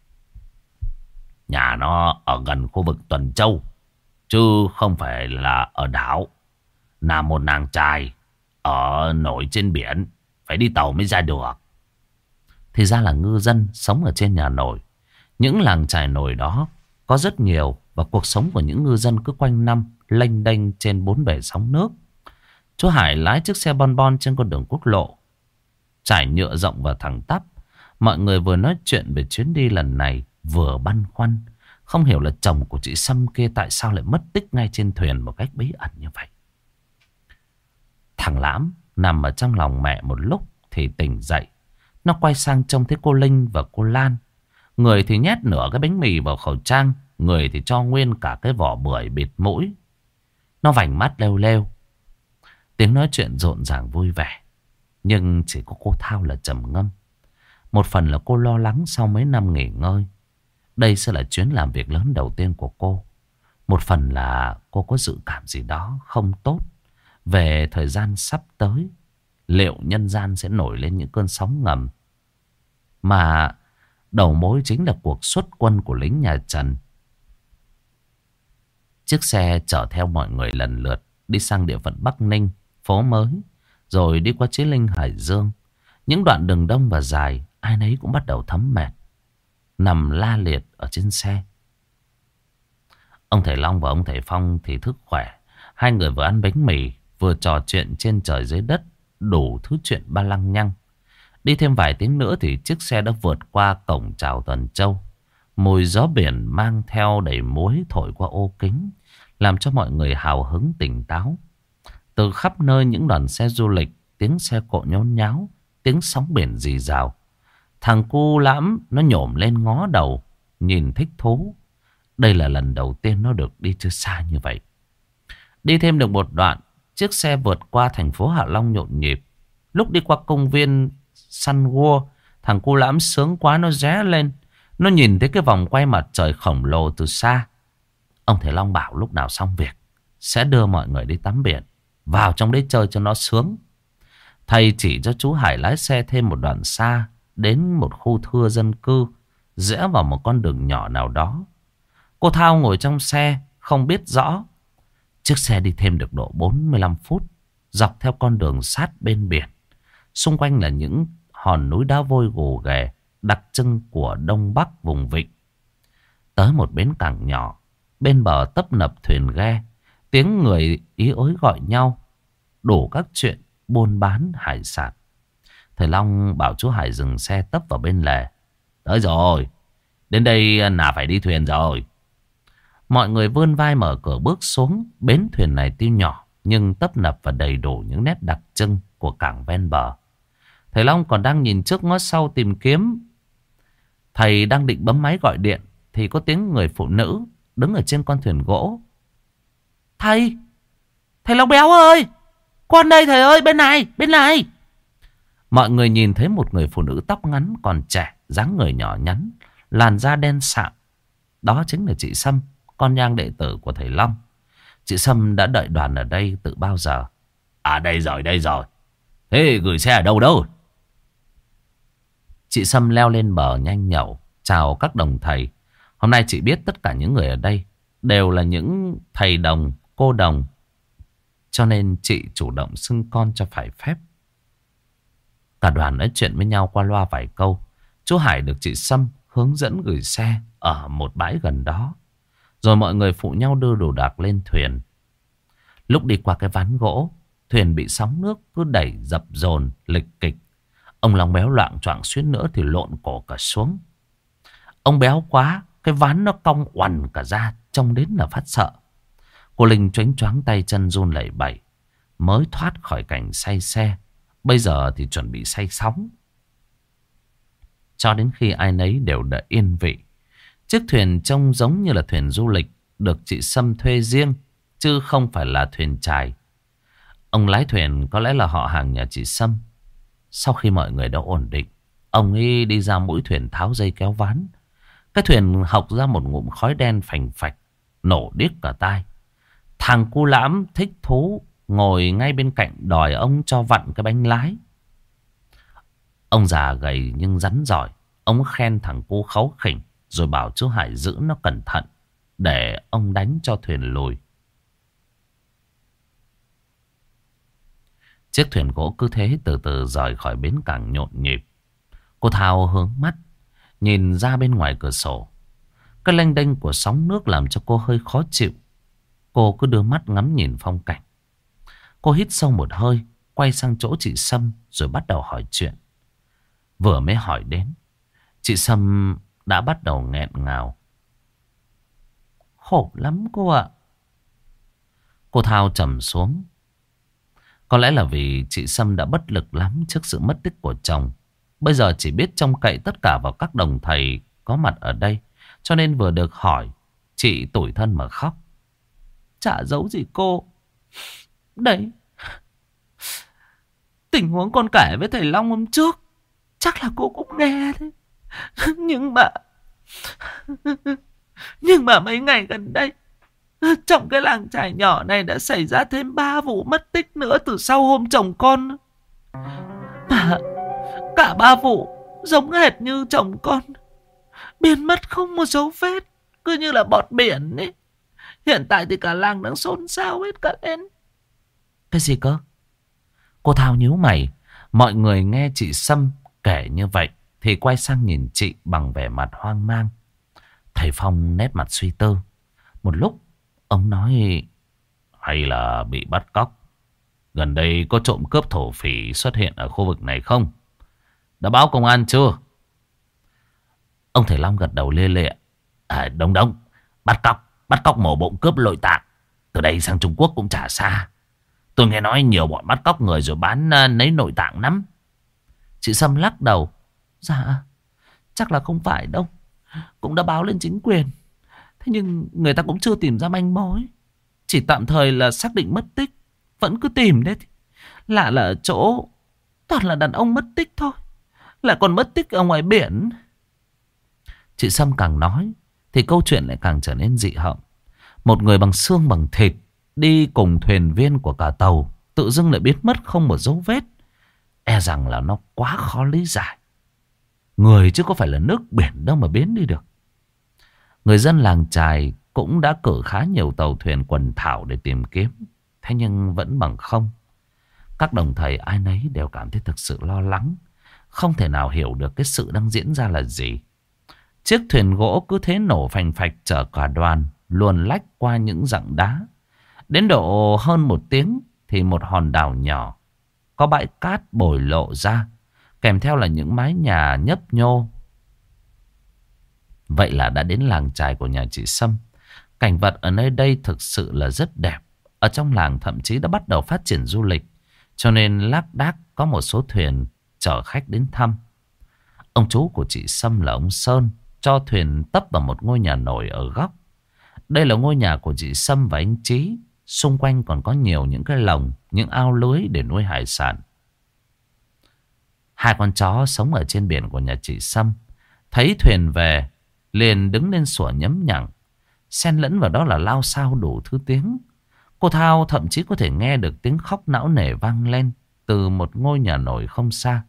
Speaker 1: Nhà nó ở gần khu vực Tuần Châu, chứ không phải là ở đảo. Là một nàng trai ở nổi trên biển, phải đi tàu mới ra được. Thì ra là ngư dân sống ở trên nhà nổi. Những làng chài nổi đó có rất nhiều, và cuộc sống của những ngư dân cứ quanh năm lênh đênh trên bốn bể sóng nước. Chú Hải lái chiếc xe bon bon trên con đường quốc lộ trải nhựa rộng và thẳng tắp. Mọi người vừa nói chuyện về chuyến đi lần này, vừa băn khoăn không hiểu là chồng của chị Sâm kia tại sao lại mất tích ngay trên thuyền một cách bí ẩn như vậy. Thằng Lãm nằm ở trong lòng mẹ một lúc thì tỉnh dậy. Nó quay sang trông thấy cô Linh và cô Lan. Người thì nhét nửa cái bánh mì vào khẩu trang, người thì cho nguyên cả cái vỏ bưởi bịt mũi. Nó vành mắt leo leo. Tiếng nói chuyện rộn ràng vui vẻ, nhưng chỉ có cô Thao là trầm ngâm. Một phần là cô lo lắng sau mấy năm nghỉ ngơi, đây sẽ là chuyến làm việc lớn đầu tiên của cô. Một phần là cô có dự cảm gì đó không tốt về thời gian sắp tới. Liệu nhân gian sẽ nổi lên những cơn sóng ngầm, mà đầu mối chính là cuộc xuất quân của lính nhà Trần. Chiếc xe chở theo mọi người lần lượt đi sang địa phận Bắc Ninh, phố mới, rồi đi qua Chí Linh, Hải Dương. Những đoạn đường đông và dài, ai nấy cũng bắt đầu thấm mệt, nằm la liệt ở trên xe. Ông thầy Long và ông thầy Phong thì thức khỏe. Hai người vừa ăn bánh mì, vừa trò chuyện trên trời dưới đất, đủ thứ chuyện ba lăng nhăng. Đi thêm vài tiếng nữa thì chiếc xe đã vượt qua cổng chào Tuần Châu. Mùi gió biển mang theo đầy muối thổi qua ô kính, làm cho mọi người hào hứng tỉnh táo. Từ khắp nơi những đoàn xe du lịch, tiếng xe cộ nhốn nháo, tiếng sóng biển rì rào. Thằng cu Lãm nó nhổm lên ngó đầu, nhìn thích thú. Đây là lần đầu tiên nó được đi chơi xa như vậy. Đi thêm được một đoạn, chiếc xe vượt qua thành phố Hạ Long nhộn nhịp. Lúc đi qua công viên Sun World, thằng cu Lãm sướng quá nó ré lên. Nó nhìn thấy cái vòng quay mặt trời khổng lồ từ xa. Ông thầy Long bảo lúc nào xong việc sẽ đưa mọi người đi tắm biển, vào trong đấy chơi cho nó sướng. Thầy chỉ cho chú Hải lái xe thêm một đoạn xa, đến một khu thưa dân cư, rẽ vào một con đường nhỏ nào đó. Cô Thao ngồi trong xe không biết rõ. Chiếc xe đi thêm được độ bốn mươi lăm phút, dọc theo con đường sát bên biển. Xung quanh là những hòn núi đá vôi gồ ghề, đặc trưng của Đông Bắc vùng vịnh. Tới một bến cảng nhỏ, bên bờ tấp nập thuyền ghe, tiếng người ý ới gọi nhau, đủ các chuyện buôn bán hải sản. Thầy Long bảo chú Hải dừng xe tấp vào bên lề. Tới rồi, đến đây là phải đi thuyền rồi. Mọi người vươn vai mở cửa bước xuống. Bến thuyền này tuy nhỏ nhưng tấp nập và đầy đủ những nét đặc trưng của cảng ven bờ. Thầy Long còn đang nhìn trước ngó sau tìm kiếm. Thầy đang định bấm máy gọi điện thì có tiếng người phụ nữ đứng ở trên con thuyền gỗ. Thầy, thầy Long béo ơi, con đây thầy ơi, bên này, bên này. Mọi người nhìn thấy một người phụ nữ tóc ngắn còn trẻ, dáng người nhỏ nhắn, làn da đen sạm. Đó chính là chị Sâm, con nhang đệ tử của thầy Long. Chị Sâm đã đợi đoàn ở đây từ bao giờ.
Speaker 3: À đây rồi, đây rồi. Thế gửi xe ở đâu đâu?
Speaker 1: Chị Sâm leo lên bờ nhanh nhẩu, chào các đồng thầy. Hôm nay chị biết tất cả những người ở đây đều là những thầy đồng, cô đồng. Cho nên chị chủ động xưng con cho phải phép. Cả đoàn nói chuyện với nhau qua loa vài câu. Chú Hải được chị Sâm hướng dẫn gửi xe ở một bãi gần đó. Rồi mọi người phụ nhau đưa đồ đạc lên thuyền. Lúc đi qua cái ván gỗ, thuyền bị sóng nước cứ đẩy dập dồn lịch kịch. Ông Long Béo loạng choạng suýt nữa thì lộn cổ cả xuống. Ông béo quá, cái ván nó cong oằn cả ra, trông đến là phát sợ. Cô Linh choáng choáng tay chân run lẩy bẩy, mới thoát khỏi cảnh say xe, bây giờ thì chuẩn bị say sóng. Cho đến khi ai nấy đều đã yên vị, chiếc thuyền trông giống như là thuyền du lịch được chị Sâm thuê riêng, chứ không phải là thuyền chài. Ông lái thuyền có lẽ là họ hàng nhà chị Sâm. Sau khi mọi người đã ổn định, ông ấy đi ra mũi thuyền tháo dây kéo ván. Cái thuyền hộc ra một ngụm khói đen phành phạch, nổ điếc cả tai. Thằng cu Lãm thích thú ngồi ngay bên cạnh đòi ông cho vặn cái bánh lái. Ông già gầy nhưng rắn giỏi, ông khen thằng cu kháu khỉnh, rồi bảo chú Hải giữ nó cẩn thận để ông đánh cho thuyền lùi. Chiếc thuyền gỗ cứ thế từ từ rời khỏi bến cảng nhộn nhịp. Cô Thao hướng mắt nhìn ra bên ngoài cửa sổ. Cái lênh đênh của sóng nước làm cho cô hơi khó chịu. Cô cứ đưa mắt ngắm nhìn phong cảnh. Cô hít sâu một hơi, quay sang chỗ chị Sâm rồi bắt đầu hỏi chuyện. Vừa mới hỏi đến, chị Sâm đã bắt đầu nghẹn ngào. Khổ lắm cô ạ. Cô Thao trầm xuống. Có lẽ là vì chị Sâm đã bất lực lắm trước sự mất tích của chồng. Bây giờ chỉ biết trông cậy tất cả vào các đồng thầy có mặt ở đây. Cho nên vừa được hỏi, chị tủi thân mà khóc. Chả giấu gì cô. Đấy, tình huống con kể với thầy Long hôm trước, chắc là cô cũng nghe đấy. Nhưng mà Nhưng mà mấy ngày gần đây, trong cái làng trài nhỏ này đã xảy ra thêm ba vụ mất tích nữa từ sau hôm chồng con. Mà cả ba vụ giống hệt như chồng con, biến mất không một dấu vết, cứ như là bọt biển ấy. Hiện tại thì cả làng đang xôn xao hết cả lên. Cái gì cơ? Cô Thao nhíu mày. Mọi người nghe chị Sâm kể như vậy thì quay sang nhìn chị bằng vẻ mặt hoang mang. Thầy Phong nét mặt suy tư. Một lúc ông nói: hay là bị bắt cóc? Gần đây có trộm cướp thổ phỉ xuất hiện ở khu vực này không? Đã báo công an chưa? Ông thầy Long gật đầu lia lịa. À, đúng đúng, bắt cóc, bắt cóc mổ bụng cướp nội tạng. Từ đây sang Trung Quốc cũng chả xa. Tôi nghe nói nhiều bọn bắt cóc người rồi bán uh, lấy nội tạng lắm. Chị Sâm lắc đầu. Dạ, chắc là không phải đâu. Cũng đã báo lên chính quyền. Thế nhưng người ta cũng chưa tìm ra manh mối. Chỉ tạm thời là xác định mất tích. Vẫn cứ tìm đấy. Lạ là ở chỗ toàn là đàn ông mất tích thôi. Lại còn mất tích ở ngoài biển. Chị Sâm càng nói thì câu chuyện lại càng trở nên dị hợm. Một người bằng xương bằng thịt, đi cùng thuyền viên của cả tàu, tự dưng lại biến mất không một dấu vết. E rằng là nó quá khó lý giải. Người chứ có phải là nước biển đâu mà biến đi được. Người dân làng chài cũng đã cử khá nhiều tàu thuyền quần thảo để tìm kiếm. Thế nhưng vẫn bằng không. Các đồng thầy ai nấy đều cảm thấy thực sự lo lắng. Không thể nào hiểu được cái sự đang diễn ra là gì. Chiếc thuyền gỗ cứ thế nổ phành phạch chở cả đoàn luồn lách qua những dặng đá. Đến độ hơn một tiếng thì một hòn đảo nhỏ có bãi cát bồi lộ ra, kèm theo là những mái nhà nhấp nhô. Vậy là đã đến làng chài của nhà chị Sâm. Cảnh vật ở nơi đây thực sự là rất đẹp. Ở trong làng thậm chí đã bắt đầu phát triển du lịch, cho nên lác đác có một số thuyền chở khách đến thăm. Ông chú của chị Sâm là ông Sơn cho thuyền tấp vào một ngôi nhà nổi ở góc. Đây là ngôi nhà của chị Sâm và anh Trí. Xung quanh còn có nhiều những cái lồng, những ao lưới để nuôi hải sản. Hai con chó sống ở trên biển của nhà chị Sâm thấy thuyền về liền đứng lên sủa nhấm nhẳng. xen lẫn vào đó là lao xao đủ thứ tiếng. Cô Thao thậm chí có thể nghe được tiếng khóc não nề vang lên từ một ngôi nhà nổi không xa.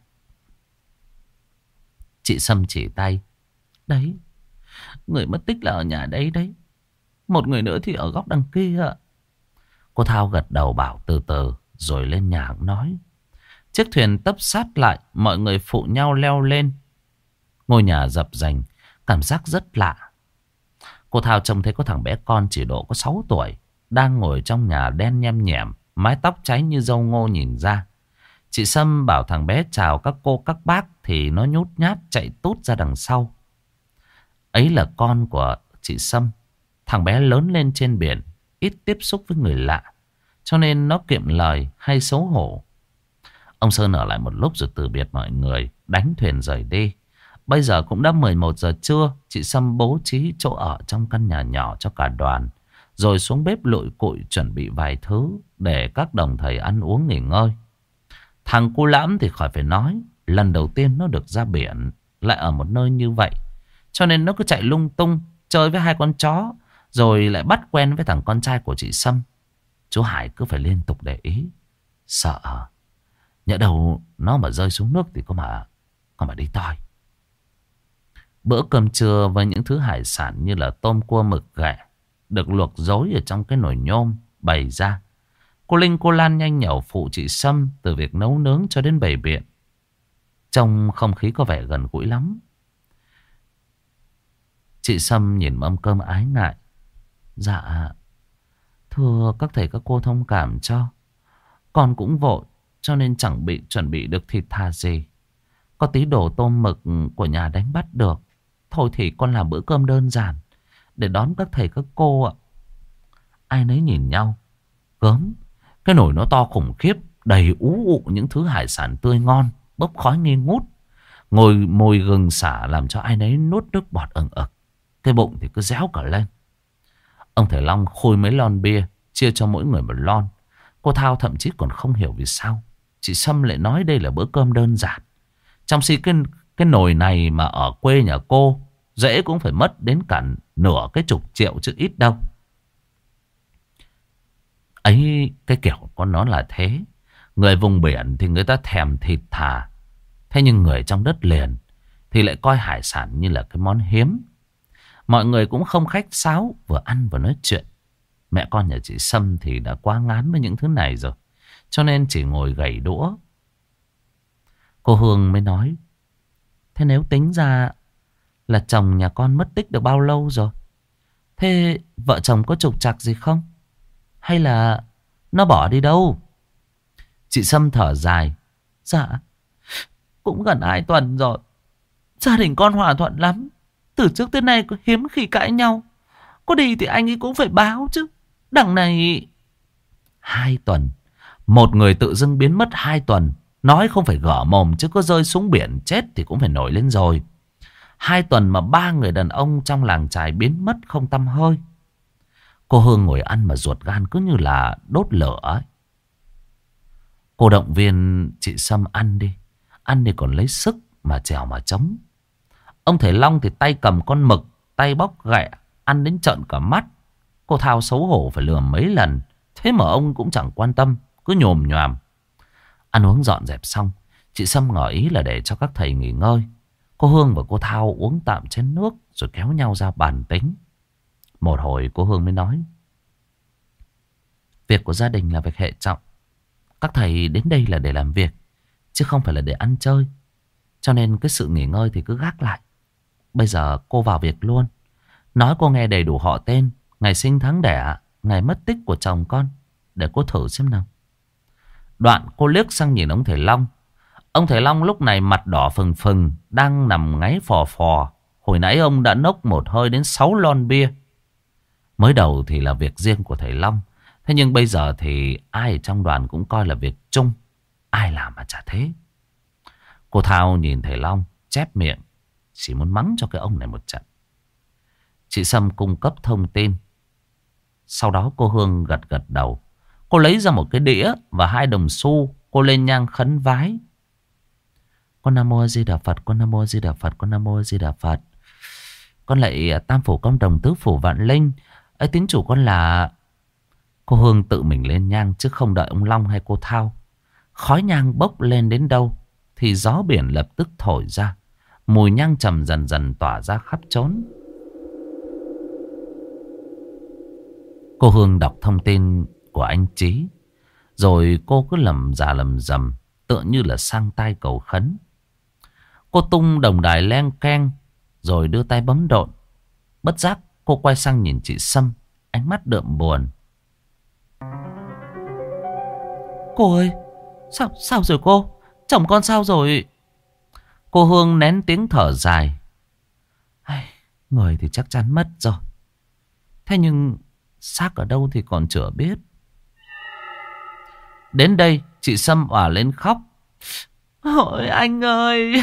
Speaker 1: Chị Sâm chỉ tay. Đấy, người mất tích là ở nhà đấy đấy. Một người nữa thì ở góc đằng kia. Cô Thao gật đầu bảo từ từ rồi lên nhà nói. Chiếc thuyền tấp sát lại, mọi người phụ nhau leo lên. Ngôi nhà dập dềnh, cảm giác rất lạ. Cô Thao trông thấy có thằng bé con chỉ độ có sáu tuổi đang ngồi trong nhà đen nhem nhẻm, mái tóc cháy như dâu ngô nhìn ra. Chị Sâm bảo thằng bé chào các cô các bác thì nó nhút nhát chạy tút ra đằng sau. Ấy là con của chị Sâm. Thằng bé lớn lên trên biển, ít tiếp xúc với người lạ, cho nên nó kiệm lời hay xấu hổ. Ông Sơn ở lại một lúc rồi từ biệt mọi người, đánh thuyền rời đi. Bây giờ cũng đã mười một giờ trưa. Chị Sâm bố trí chỗ ở trong căn nhà nhỏ cho cả đoàn, rồi xuống bếp lội cội chuẩn bị vài thứ để các đồng thầy ăn uống nghỉ ngơi. Thằng Cu Lãm thì khỏi phải nói, lần đầu tiên nó được ra biển, lại ở một nơi như vậy, cho nên nó cứ chạy lung tung chơi với hai con chó, rồi lại bắt quen với thằng con trai của chị Sâm. Chú Hải cứ phải liên tục để ý, sợ nhỡ đâu nó mà rơi xuống nước thì có mà có mà đi toi. Bữa cơm trưa với những thứ hải sản như là tôm cua mực ghẹ được luộc rối ở trong cái nồi nhôm bày ra. Cô Linh cô Lan nhanh nhẩu phụ chị Sâm từ việc nấu nướng cho đến bày biện. Trong không khí có vẻ gần gũi lắm. Chị Sâm nhìn mâm cơm ái ngại. Dạ, thưa các thầy các cô thông cảm cho. Con cũng vội cho nên chẳng bị chuẩn bị được thịt thà gì. Có tí đồ tôm mực của nhà đánh bắt được. Thôi thì con làm bữa cơm đơn giản để đón các thầy các cô ạ. Ai nấy nhìn nhau. Gớm, cái nồi nó to khủng khiếp, đầy ú ụ những thứ hải sản tươi ngon, bốc khói nghi ngút. Ngồi mồi gừng xả làm cho ai nấy nuốt nước bọt ẩn ực. Cái bụng thì cứ réo cả lên. Ông thầy Long khui mấy lon bia, chia cho mỗi người một lon. Cô Thao thậm chí còn không hiểu vì sao chị Sâm lại nói đây là bữa cơm đơn giản. Trong khi cái, cái nồi này mà ở quê nhà cô dễ cũng phải mất đến cả nửa cái chục triệu chứ ít đâu. Ấy, cái kiểu con nó là thế. Người vùng biển thì người ta thèm thịt thà. Thế nhưng người trong đất liền thì lại coi hải sản như là cái món hiếm. Mọi người cũng không khách sáo, vừa ăn vừa nói chuyện. Mẹ con nhà chị Sâm thì đã quá ngán với những thứ này rồi, cho nên chỉ ngồi gảy đũa. Cô Hương mới nói. Thế nếu tính ra là chồng nhà con mất tích được bao lâu rồi? Thế vợ chồng có trục trặc gì không? Hay là nó bỏ đi đâu? Chị Sâm thở dài. Dạ, cũng gần hai tuần rồi. Gia đình con hòa thuận lắm. Từ trước tới nay hiếm khi cãi nhau. Có đi thì anh ấy cũng phải báo chứ. Đằng này... Hai tuần. Một người tự dưng biến mất hai tuần. Nói không phải gở mồm chứ có rơi xuống biển chết thì cũng phải nổi lên rồi. Hai tuần mà ba người đàn ông trong làng chài biến mất không tăm hơi. Cô Hương ngồi ăn mà ruột gan cứ như là đốt lửa ấy. Cô động viên chị Sâm ăn đi. Ăn thì còn lấy sức mà trèo mà chống. Ông thầy Long thì tay cầm con mực, tay bóc ghẹ, ăn đến trợn cả mắt. Cô Thao xấu hổ phải lườm mấy lần. Thế mà ông cũng chẳng quan tâm, cứ nhồm nhòm. Ăn uống dọn dẹp xong, chị Sâm ngỏ ý là để cho các thầy nghỉ ngơi. Cô Hương và cô Thao uống tạm chén nước rồi kéo nhau ra bàn tính. Một hồi cô Hương mới nói. Việc của gia đình là việc hệ trọng. Các thầy đến đây là để làm việc, chứ không phải là để ăn chơi. Cho nên cái sự nghỉ ngơi thì cứ gác lại. Bây giờ cô vào việc luôn. Nói cô nghe đầy đủ họ tên, ngày sinh tháng đẻ, ngày mất tích của chồng con, để cô thử xem nào. Đoạn cô liếc sang nhìn ông thầy Long. Ông thầy Long lúc này mặt đỏ phừng phừng, đang nằm ngáy phò phò. Hồi nãy ông đã nốc một hơi đến sáu lon bia. Mới đầu thì là việc riêng của thầy Long. Thế nhưng bây giờ thì ai ở trong đoàn cũng coi là việc chung. Ai làm mà chả thế. Cô Thao nhìn thầy Long, chép miệng, chỉ muốn mắng cho cái ông này một trận. Chị Sâm cung cấp thông tin. Sau đó cô Hương gật gật đầu. Cô lấy ra một cái đĩa và hai đồng xu. Cô lên nhang khấn vái. Con Nam Mô A Di Đà Phật, con Nam Mô A Di Đà Phật, con Nam Mô A Di Đà Phật. Con lạy Tam Phủ Công Đồng Tứ Phủ Vạn Linh. ấy tín chủ con là... Cô Hương tự mình lên nhang chứ không đợi ông Long hay cô Thao. Khói nhang bốc lên đến đâu thì gió biển lập tức thổi ra. Mùi nhang trầm dần dần tỏa ra khắp chốn. Cô Hương đọc thông tin của anh Trí, rồi cô cứ lầm già lầm rầm, tựa như là sang tai cầu khấn. Cô tung đồng đài len keng, rồi đưa tay bấm độn. Bất giác cô quay sang nhìn chị Sâm, ánh mắt đượm buồn. Cô ơi, sao, sao rồi cô? Chồng con sao rồi? Cô Hương nén tiếng thở dài. Ai, người thì chắc chắn mất rồi. Thế nhưng xác ở đâu thì còn chưa biết. Đến đây chị Sâm òa lên khóc. Ôi anh ơi.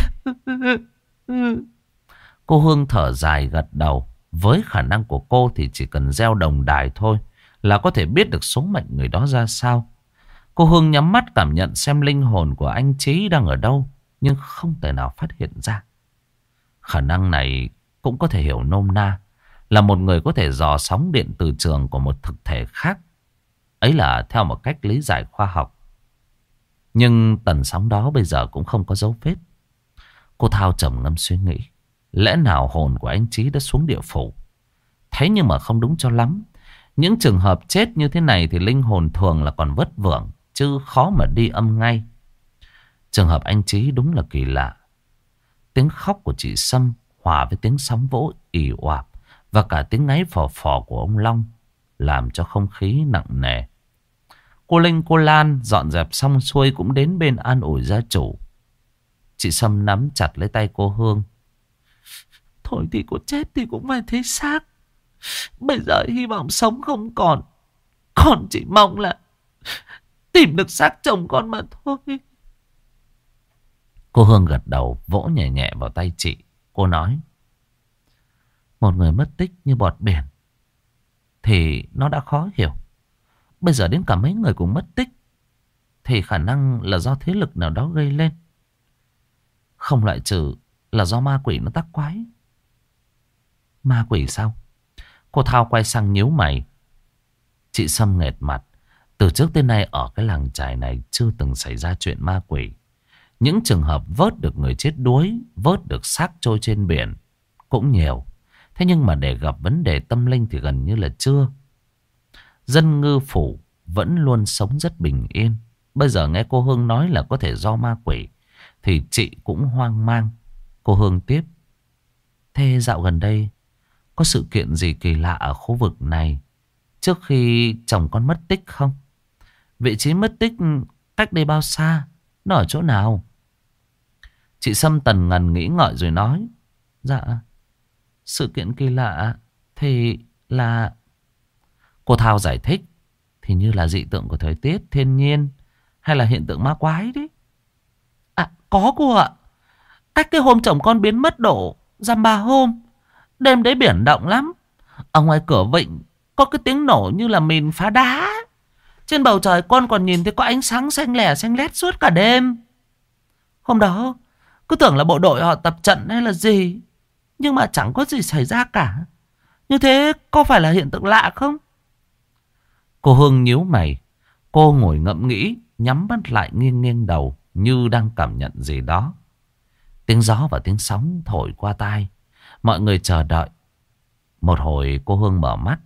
Speaker 1: Cô Hương thở dài gật đầu. Với khả năng của cô thì chỉ cần gieo đồng đài thôi là có thể biết được số mệnh người đó ra sao. Cô Hương nhắm mắt cảm nhận xem linh hồn của anh Trí đang ở đâu, nhưng không thể nào phát hiện ra. Khả năng này cũng có thể hiểu nôm na là một người có thể dò sóng điện từ trường của một thực thể khác. Ấy là theo một cách lý giải khoa học. Nhưng tần sóng đó bây giờ cũng không có dấu vết. Cô Thao trầm ngâm suy nghĩ. Lẽ nào hồn của anh Trí đã xuống địa phủ? Thế nhưng mà không đúng cho lắm. Những trường hợp chết như thế này thì linh hồn thường là còn vất vưởng, chứ khó mà đi âm ngay. Trường hợp anh Trí đúng là kỳ lạ. Tiếng khóc của chị Sâm hòa với tiếng sóng vỗ ì oạp và cả tiếng ngáy phò phò của ông Long làm cho không khí nặng nề. Cô Linh cô Lan dọn dẹp xong xuôi cũng đến bên an ủi gia chủ. Chị Sâm nắm chặt lấy tay cô Hương. Thôi thì cô chết thì cũng phải thấy xác. Bây giờ hy vọng sống không còn. Con chỉ mong là tìm được xác chồng con mà thôi. Cô Hương gật đầu vỗ nhẹ nhẹ vào tay chị. Cô nói. Một người mất tích như bọt biển thì nó đã khó hiểu. Bây giờ đến cả mấy người cũng mất tích thì khả năng là do thế lực nào đó gây lên. Không loại trừ là do ma quỷ nó tác quái. Ma quỷ sao? Cô Thao quay sang nhíu mày. Chị Sâm nghệt mặt. Từ trước tới nay ở cái làng chài này chưa từng xảy ra chuyện ma quỷ. Những trường hợp vớt được người chết đuối, vớt được xác trôi trên biển cũng nhiều. Thế nhưng mà để gặp vấn đề tâm linh thì gần như là chưa. Dân ngư phủ vẫn luôn sống rất bình yên. Bây giờ nghe cô Hương nói là có thể do ma quỷ thì chị cũng hoang mang. Cô Hương tiếp. Thế dạo gần đây có sự kiện gì kỳ lạ ở khu vực này trước khi chồng con mất tích không? Vị trí mất tích cách đây bao xa? Nó ở chỗ nào? Chị Sâm tần ngần nghĩ ngợi rồi nói. Dạ, sự kiện kỳ lạ thì là... Cô Thao giải thích. Thì như là dị tượng của thời tiết, thiên nhiên, hay là hiện tượng ma quái đấy. À, có cô ạ. Cách cái hôm chồng con biến mất độ dăm ba hôm, đêm đấy biển động lắm. Ở ngoài cửa vịnh có cái tiếng nổ như là mìn phá đá. Trên bầu trời con còn nhìn thấy có ánh sáng xanh lẻ xanh lét suốt cả đêm. Hôm đó cứ tưởng là bộ đội họ tập trận hay là gì, nhưng mà chẳng có gì xảy ra cả. Như thế có phải là hiện tượng lạ không? Cô Hương nhíu mày. Cô ngồi ngẫm nghĩ, nhắm mắt lại nghiêng nghiêng đầu như đang cảm nhận gì đó. Tiếng gió và tiếng sóng thổi qua tai. Mọi người chờ đợi. Một hồi cô Hương mở mắt.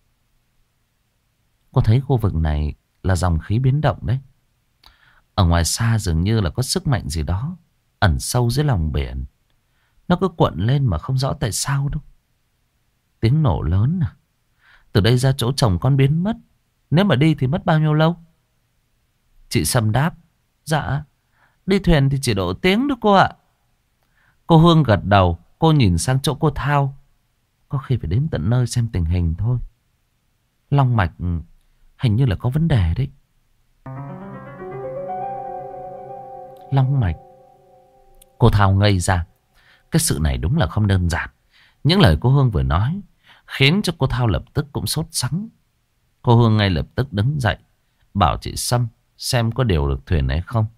Speaker 1: Cô thấy khu vực này là dòng khí biến động đấy. Ở ngoài xa dường như là có sức mạnh gì đó ẩn sâu dưới lòng biển. Nó cứ cuộn lên mà không rõ tại sao đâu. Tiếng nổ lớn à? Từ đây ra chỗ chồng con biến mất, nếu mà đi thì mất bao nhiêu lâu? Chị Sâm đáp. Dạ, đi thuyền thì chỉ độ tiếng thôi cô ạ. Cô Hương gật đầu. Cô nhìn sang chỗ cô Thao. Có khi phải đến tận nơi xem tình hình thôi. Long mạch hình như là có vấn đề đấy. Long mạch. Cô Thao ngây ra. Cái sự này đúng là không đơn giản. Những lời cô Hương vừa nói khiến cho cô Thao lập tức cũng sốt sắng. Cô Hương ngay lập tức đứng dậy, bảo chị Sâm xem có điều được thuyền hay không.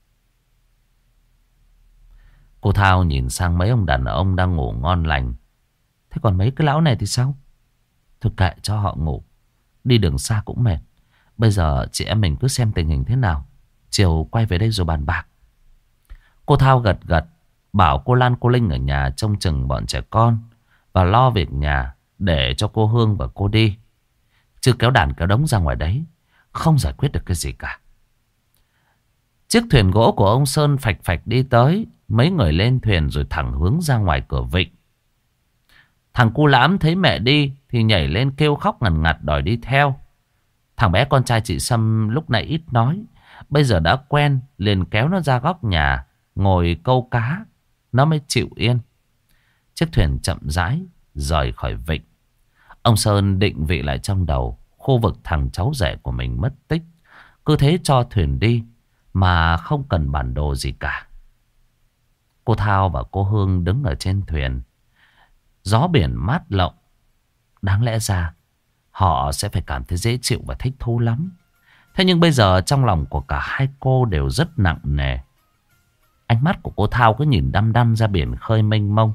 Speaker 1: Cô Thao nhìn sang mấy ông đàn ông đang ngủ ngon lành. Thế còn mấy cái lão này thì sao? Thôi kệ cho họ ngủ. Đi đường xa cũng mệt. Bây giờ chị em mình cứ xem tình hình thế nào, chiều quay về đây rồi bàn bạc. Cô Thao gật gật, bảo cô Lan cô Linh ở nhà trông chừng bọn trẻ con và lo việc nhà, để cho cô Hương và cô đi. Chứ kéo đàn kéo đống ra ngoài đấy không giải quyết được cái gì cả. Chiếc thuyền gỗ của ông Sơn phạch phạch đi tới. Mấy người lên thuyền rồi thẳng hướng ra ngoài cửa vịnh. Thằng cu Lãm thấy mẹ đi thì nhảy lên kêu khóc ngằn ngặt đòi đi theo. Thằng bé con trai chị Sâm lúc nãy ít nói, bây giờ đã quen, liền kéo nó ra góc nhà ngồi câu cá, nó mới chịu yên. Chiếc thuyền chậm rãi rời khỏi vịnh. Ông Sơn định vị lại trong đầu khu vực thằng cháu rể của mình mất tích. Cứ thế cho thuyền đi mà không cần bản đồ gì cả. Cô Thao và cô Hương đứng ở trên thuyền. Gió biển mát lộng. Đáng lẽ ra họ sẽ phải cảm thấy dễ chịu và thích thú lắm. Thế nhưng bây giờ trong lòng của cả hai cô đều rất nặng nề. Ánh mắt của cô Thao cứ nhìn đăm đăm ra biển khơi mênh mông.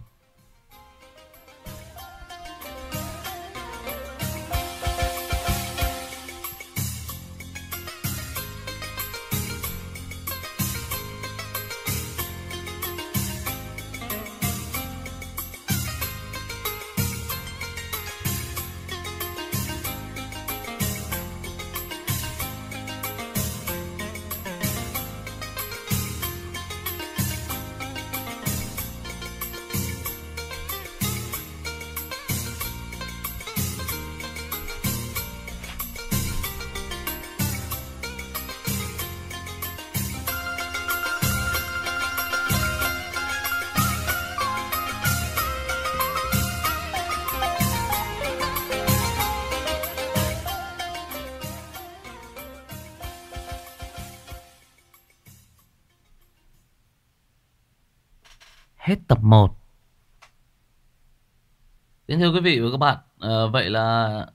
Speaker 1: Hết tập một. Kính thưa quý vị và các bạn, à, vậy là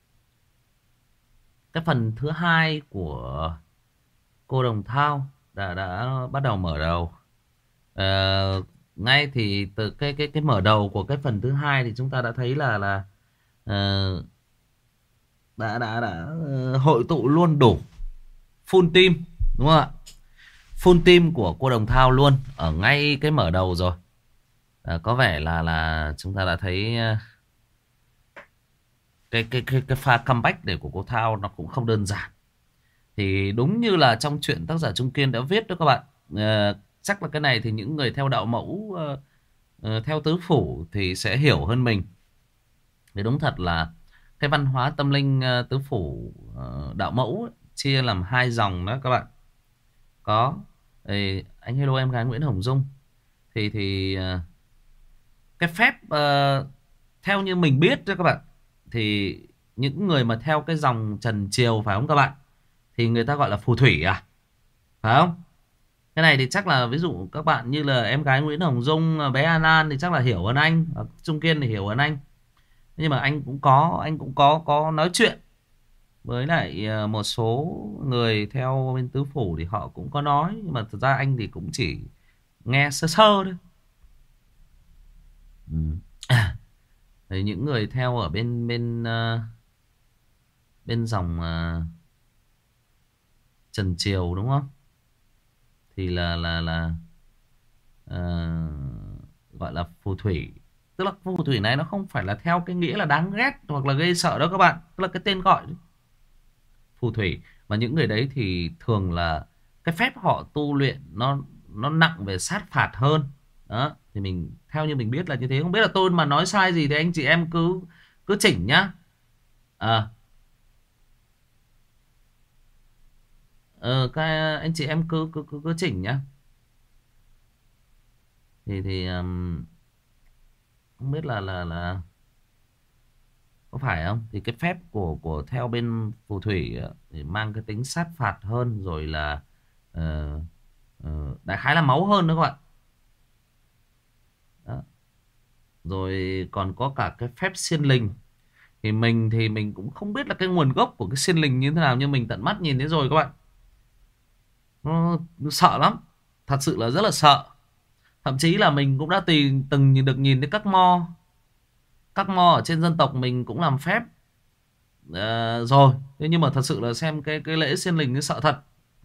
Speaker 1: cái phần thứ hai của cô Đồng Thao đã đã bắt đầu mở đầu. À, ngay thì từ cái cái cái mở đầu của cái phần thứ hai thì chúng ta đã thấy là là uh, đã đã đã uh, hội tụ luôn đủ full team, đúng không ạ? Full team của cô Đồng Thao luôn ở ngay cái mở đầu rồi. À, có vẻ là là chúng ta đã thấy uh, cái cái cái cái pha comeback để của cô Thao nó cũng không đơn giản. Thì đúng như là trong truyện tác giả Trung Kiên đã viết đó các bạn. Uh, chắc là cái này thì những người theo đạo mẫu uh, uh, theo tứ phủ thì sẽ hiểu hơn mình. Thì đúng thật là cái văn hóa tâm linh uh, tứ phủ uh, đạo mẫu ấy, chia làm hai dòng đó các bạn. Có thì anh hello em gái Nguyễn Hồng Dung. Thì thì uh, cái phép uh, theo như mình biết đó các bạn, thì những người mà theo cái dòng Trần Triều phải không các bạn, thì người ta gọi là phù thủy à, phải không? Cái này thì chắc là ví dụ các bạn như là em gái Nguyễn Hồng Dung, bé An An thì chắc là hiểu hơn anh, Trung Kiên thì hiểu hơn anh. Nhưng mà anh cũng có anh cũng có có nói chuyện với lại một số người theo bên tứ phủ thì họ cũng có nói, nhưng mà thực ra anh thì cũng chỉ nghe sơ sơ thôi. Ừ. À, thì những người theo ở bên bên uh, bên dòng uh, Trần Triều đúng không? Thì là là là uh, gọi là phù thủy. Tức là phù thủy này nó không phải là theo cái nghĩa là đáng ghét hoặc là gây sợ đâu các bạn. Tức là cái tên gọi đấy. Phù thủy. Mà những người đấy thì thường là cái phép họ tu luyện nó nó nặng về sát phạt hơn. Đó. Thì mình theo như mình biết là như thế. Không biết là tôi mà nói sai gì thì anh chị em cứ cứ chỉnh nhá. À. Ờ, các anh chị em cứ cứ cứ, cứ chỉnh nhá. Thì thì um, không biết là là là có phải không? Thì cái phép của của theo bên phù thủy thì mang cái tính sát phạt hơn, rồi là uh, uh, đại khái là máu hơn nữa các bạn. Đó. Rồi còn có cả cái phép xiên linh. Thì mình thì mình cũng không biết là cái nguồn gốc của cái xiên linh như thế nào, nhưng mình tận mắt nhìn thấy rồi các bạn. Nó, nó sợ lắm. Thật sự là rất là sợ. Thậm chí là mình cũng đã từng, từng được nhìn thấy các mo. Các mo ở trên dân tộc mình cũng làm phép À, rồi, thế nhưng mà thật sự là xem cái cái lễ xiên linh nó sợ thật.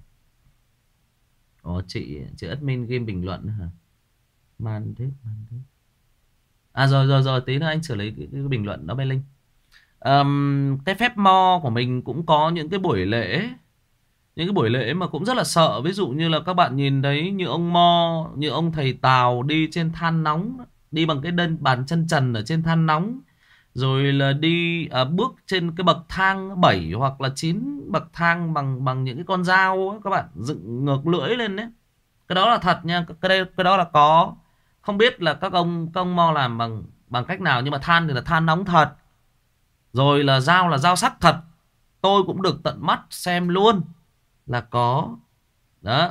Speaker 1: Ồ, chị chị admin game bình luận hả? Man thế, man thế. À rồi rồi rồi, tí nữa anh xử lý cái, cái bình luận đó bên Linh. Ờm, cái phép mo của mình cũng có những cái buổi lễ, những cái buổi lễ mà cũng rất là sợ. Ví dụ như là các bạn nhìn thấy như ông Mo, như ông thầy Tào đi trên than nóng, đi bằng cái đơn bàn chân trần ở trên than nóng, rồi là đi à, bước trên cái bậc thang bảy hoặc là chín bậc thang bằng bằng những cái con dao ấy, các bạn dựng ngược lưỡi lên đấy. Cái đó là thật nha, cái đây cái đó là có. Không biết là các ông các ông Mo làm bằng bằng cách nào, nhưng mà than thì là than nóng thật. Rồi là dao là dao sắc thật. Tôi cũng được tận mắt xem luôn là có. Đó.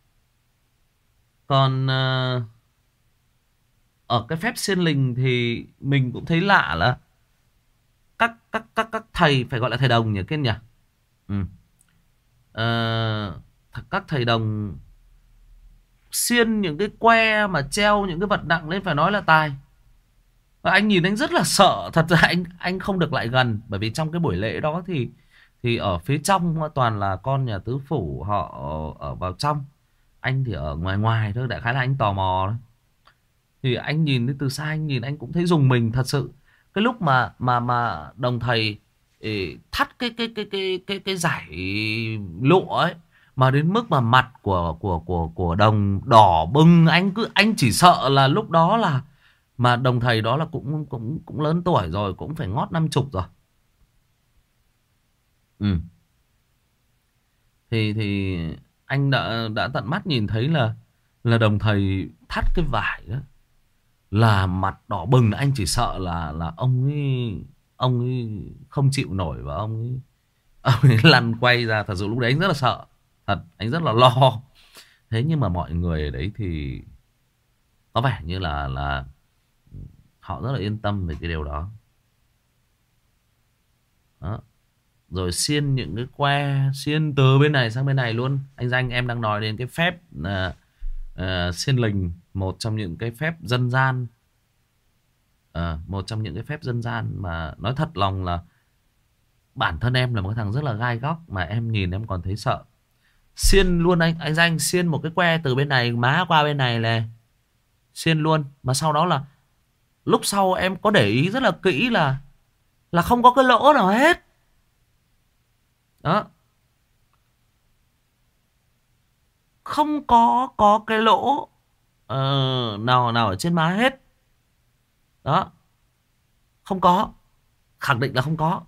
Speaker 1: Còn uh, ở cái phép xiên lình thì mình cũng thấy lạ là các các các các thầy, phải gọi là thầy đồng nhỉ Kiên nhỉ? Ừ. Uh, các thầy đồng xiên những cái que mà treo những cái vật nặng lên phải nói là tài. Và anh nhìn anh rất là sợ. Thật ra anh anh không được lại gần, bởi vì trong cái buổi lễ đó thì thì ở phía trong toàn là con nhà tứ phủ họ ở vào trong. Anh thì ở ngoài ngoài thôi, đại khái là anh tò mò thôi. Thì anh nhìn từ xa, anh nhìn anh cũng thấy rùng mình thật sự. Cái lúc mà mà mà đồng thầy ê, thắt cái cái cái cái cái cái giải lụa ấy, mà đến mức mà mặt của của của của đồng đỏ bừng, anh cứ anh chỉ sợ là lúc đó là, mà đồng thầy đó là cũng cũng cũng lớn tuổi rồi, cũng phải ngót năm chục rồi. Ừ. Thì thì anh đã đã tận mắt nhìn thấy là là đồng thầy thắt cái vải đó, là mặt đỏ bừng. Anh chỉ sợ là là ông ấy ông ấy không chịu nổi và ông ấy ông ấy lăn quay ra. Thật sự lúc đấy anh rất là sợ, thật anh rất là lo. Thế nhưng mà mọi người ở đấy thì có vẻ như là là họ rất là yên tâm về cái điều đó. Đó. Rồi xiên những cái que, xiên từ bên này sang bên này luôn. Anh Danh, em đang nói đến cái phép uh, uh, xiên lình, một trong những cái phép dân gian. uh, Một trong những cái phép dân gian mà nói thật lòng là bản thân em là một cái thằng rất là gai góc, mà em nhìn em còn thấy sợ. Xiên luôn anh anh Danh, xiên một cái que từ bên này má qua bên này này, xiên luôn. Mà sau đó là lúc sau em có để ý rất là kỹ là là không có cái lỗ nào hết. Đó. Không có có cái lỗ uh, nào nào ở trên má hết. Đó. Không có. Khẳng định là không có.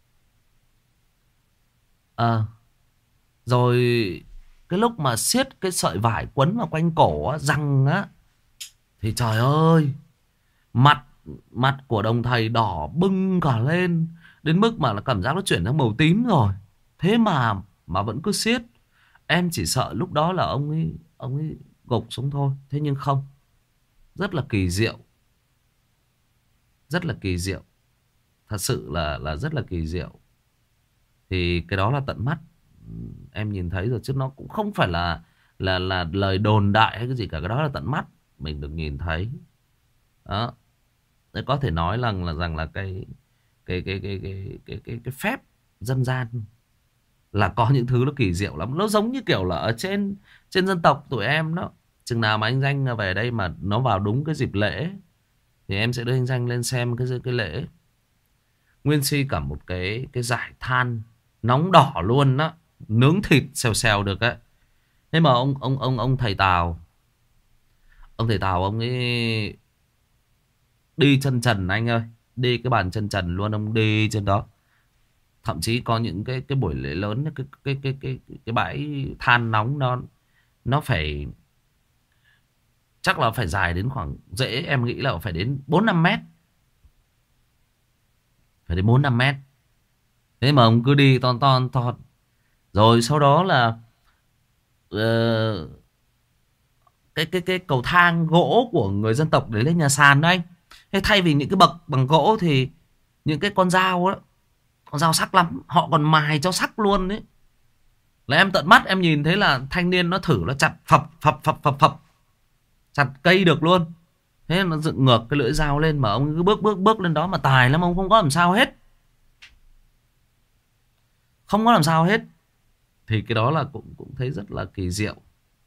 Speaker 1: Ờ à. Rồi cái lúc mà siết cái sợi vải quấn vào quanh cổ á, răng á, thì trời ơi, Mặt Mặt của đồng thầy đỏ bưng cả lên, đến mức mà là cảm giác nó chuyển sang màu tím rồi. Thế mà Mà vẫn cứ siết. Em chỉ sợ lúc đó là ông ấy Ông ấy gục xuống thôi. Thế nhưng không. Rất là kỳ diệu. Rất là kỳ diệu. Thật sự là là rất là kỳ diệu. Thì cái đó là tận mắt em nhìn thấy rồi, chứ nó cũng không phải là là là lời đồn đại hay cái gì cả. Cái đó là tận mắt mình được nhìn thấy. Đó. Đấy, có thể nói rằng là rằng là cái cái cái cái cái cái cái, cái phép dân gian là có những thứ nó kỳ diệu lắm. Nó giống như kiểu là ở trên trên dân tộc tụi em đó. Chừng nào mà anh Danh về đây mà nó vào đúng cái dịp lễ thì em sẽ đưa anh Danh lên xem cái cái lễ. Nguyên Si cầm một cái cái dải than nóng đỏ luôn đó, nướng thịt xèo xèo được ấy. Thế mà ông ông ông ông thầy Tào, ông thầy Tào ông ấy đi chân trần anh ơi, đi cái bàn chân trần luôn, ông đi trên đó. Thậm chí có những cái cái buổi lễ lớn, cái cái cái cái cái, cái bãi than nóng nó nó phải chắc là phải dài đến khoảng, dễ em nghĩ là phải đến bốn năm mét. Phải đến bốn năm mét. Thế mà ông cứ đi ton ton ton. Rồi sau đó là uh, cái cái cái cầu thang gỗ của người dân tộc để lên nhà sàn đó anh. Thế thay vì những cái bậc bằng gỗ thì những cái con dao đó, con dao sắc lắm, họ còn mài cho sắc luôn đấy. Là em tận mắt em nhìn thấy là thanh niên nó thử, nó chặt phập phập phập phập phập, chặt cây được luôn. Thế nó dựng ngược cái lưỡi dao lên, mà ông cứ bước bước bước lên đó mà tài lắm, ông không có làm sao hết. không có làm sao hết. Thì cái đó là cũng cũng thấy rất là kỳ diệu.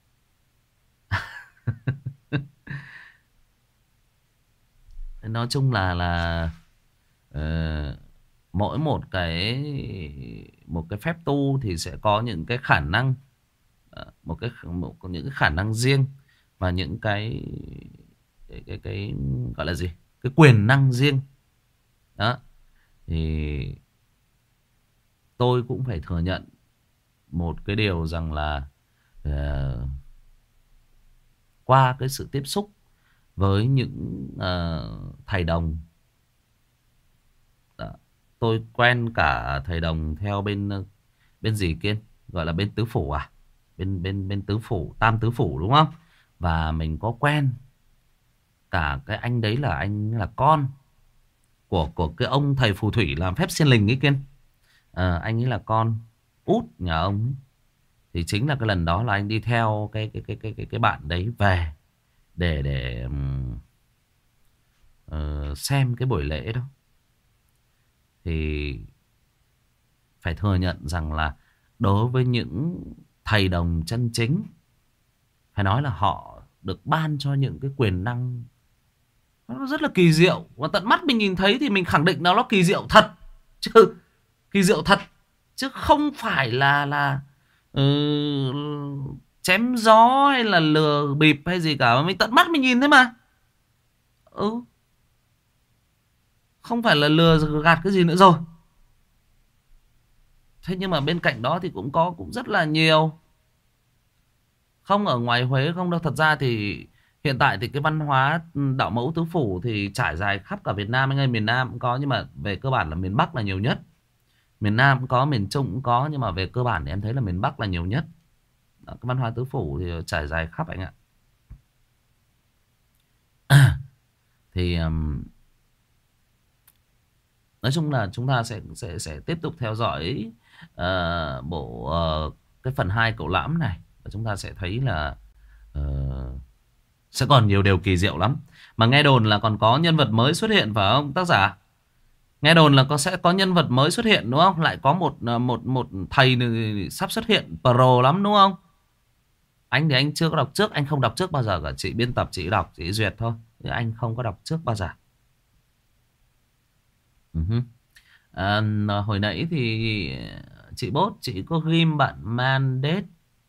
Speaker 1: Nói chung là là uh, mỗi một cái một cái phép tu thì sẽ có những cái khả năng, uh, một cái một, những cái khả năng riêng và những cái cái cái, cái gọi là gì, cái quyền năng riêng đó. Thì tôi cũng phải thừa nhận một cái điều rằng là uh, qua cái sự tiếp xúc với những uh, thầy đồng đó, tôi quen cả thầy đồng theo bên bên gì kia, gọi là bên tứ phủ à, bên bên bên tứ phủ, tam tứ phủ đúng không? Và mình có quen cả cái anh đấy, là anh là con của của cái ông thầy phù thủy làm phép xiên linh ấy kiên. À, anh ấy là con út nhà ông ấy. Thì chính là cái lần đó là anh đi theo cái cái cái cái cái, cái bạn đấy về để để um, uh, xem cái buổi lễ đó. Thì phải thừa nhận rằng là đối với những thầy đồng chân chính, phải nói là họ được ban cho những cái quyền năng nó rất là kỳ diệu. Và tận mắt mình nhìn thấy thì mình khẳng định nó nó kỳ diệu thật. Chứ kỳ diệu thật, chứ không phải là là uh, chém gió hay là lừa bịp hay gì cả. Mình tận mắt mình nhìn thế mà. Ừ, không phải là lừa gạt cái gì nữa rồi. Thế nhưng mà bên cạnh đó thì cũng có cũng rất là nhiều. Không ở ngoài Huế không đâu. Thật ra thì hiện tại thì cái văn hóa đạo mẫu tứ phủ thì trải dài khắp cả Việt Nam anh ơi. Miền Nam cũng có, nhưng mà về cơ bản là miền Bắc là nhiều nhất. Miền Nam cũng có, miền Trung cũng có, nhưng mà về cơ bản thì em thấy là miền Bắc là nhiều nhất. Đó, cái văn hóa tứ phủ thì trải dài khắp anh ạ. Thì um, nói chung là chúng ta sẽ sẽ sẽ tiếp tục theo dõi uh, bộ uh, cái phần hai cậu lãm này, và chúng ta sẽ thấy là uh, sẽ còn nhiều điều kỳ diệu lắm. Mà nghe đồn là còn có nhân vật mới xuất hiện phải không tác giả? Nghe đồn là có sẽ có nhân vật mới xuất hiện đúng không? Lại có một một một thầy này sắp xuất hiện pro lắm đúng không? Anh thì anh chưa có đọc trước, anh không đọc trước bao giờ cả, chị biên tập chị đọc, chị duyệt thôi. Chứ anh không có đọc trước bao giờ. Uh-huh. À, hồi nãy thì chị Bốt, chị có ghim bạn Mandate.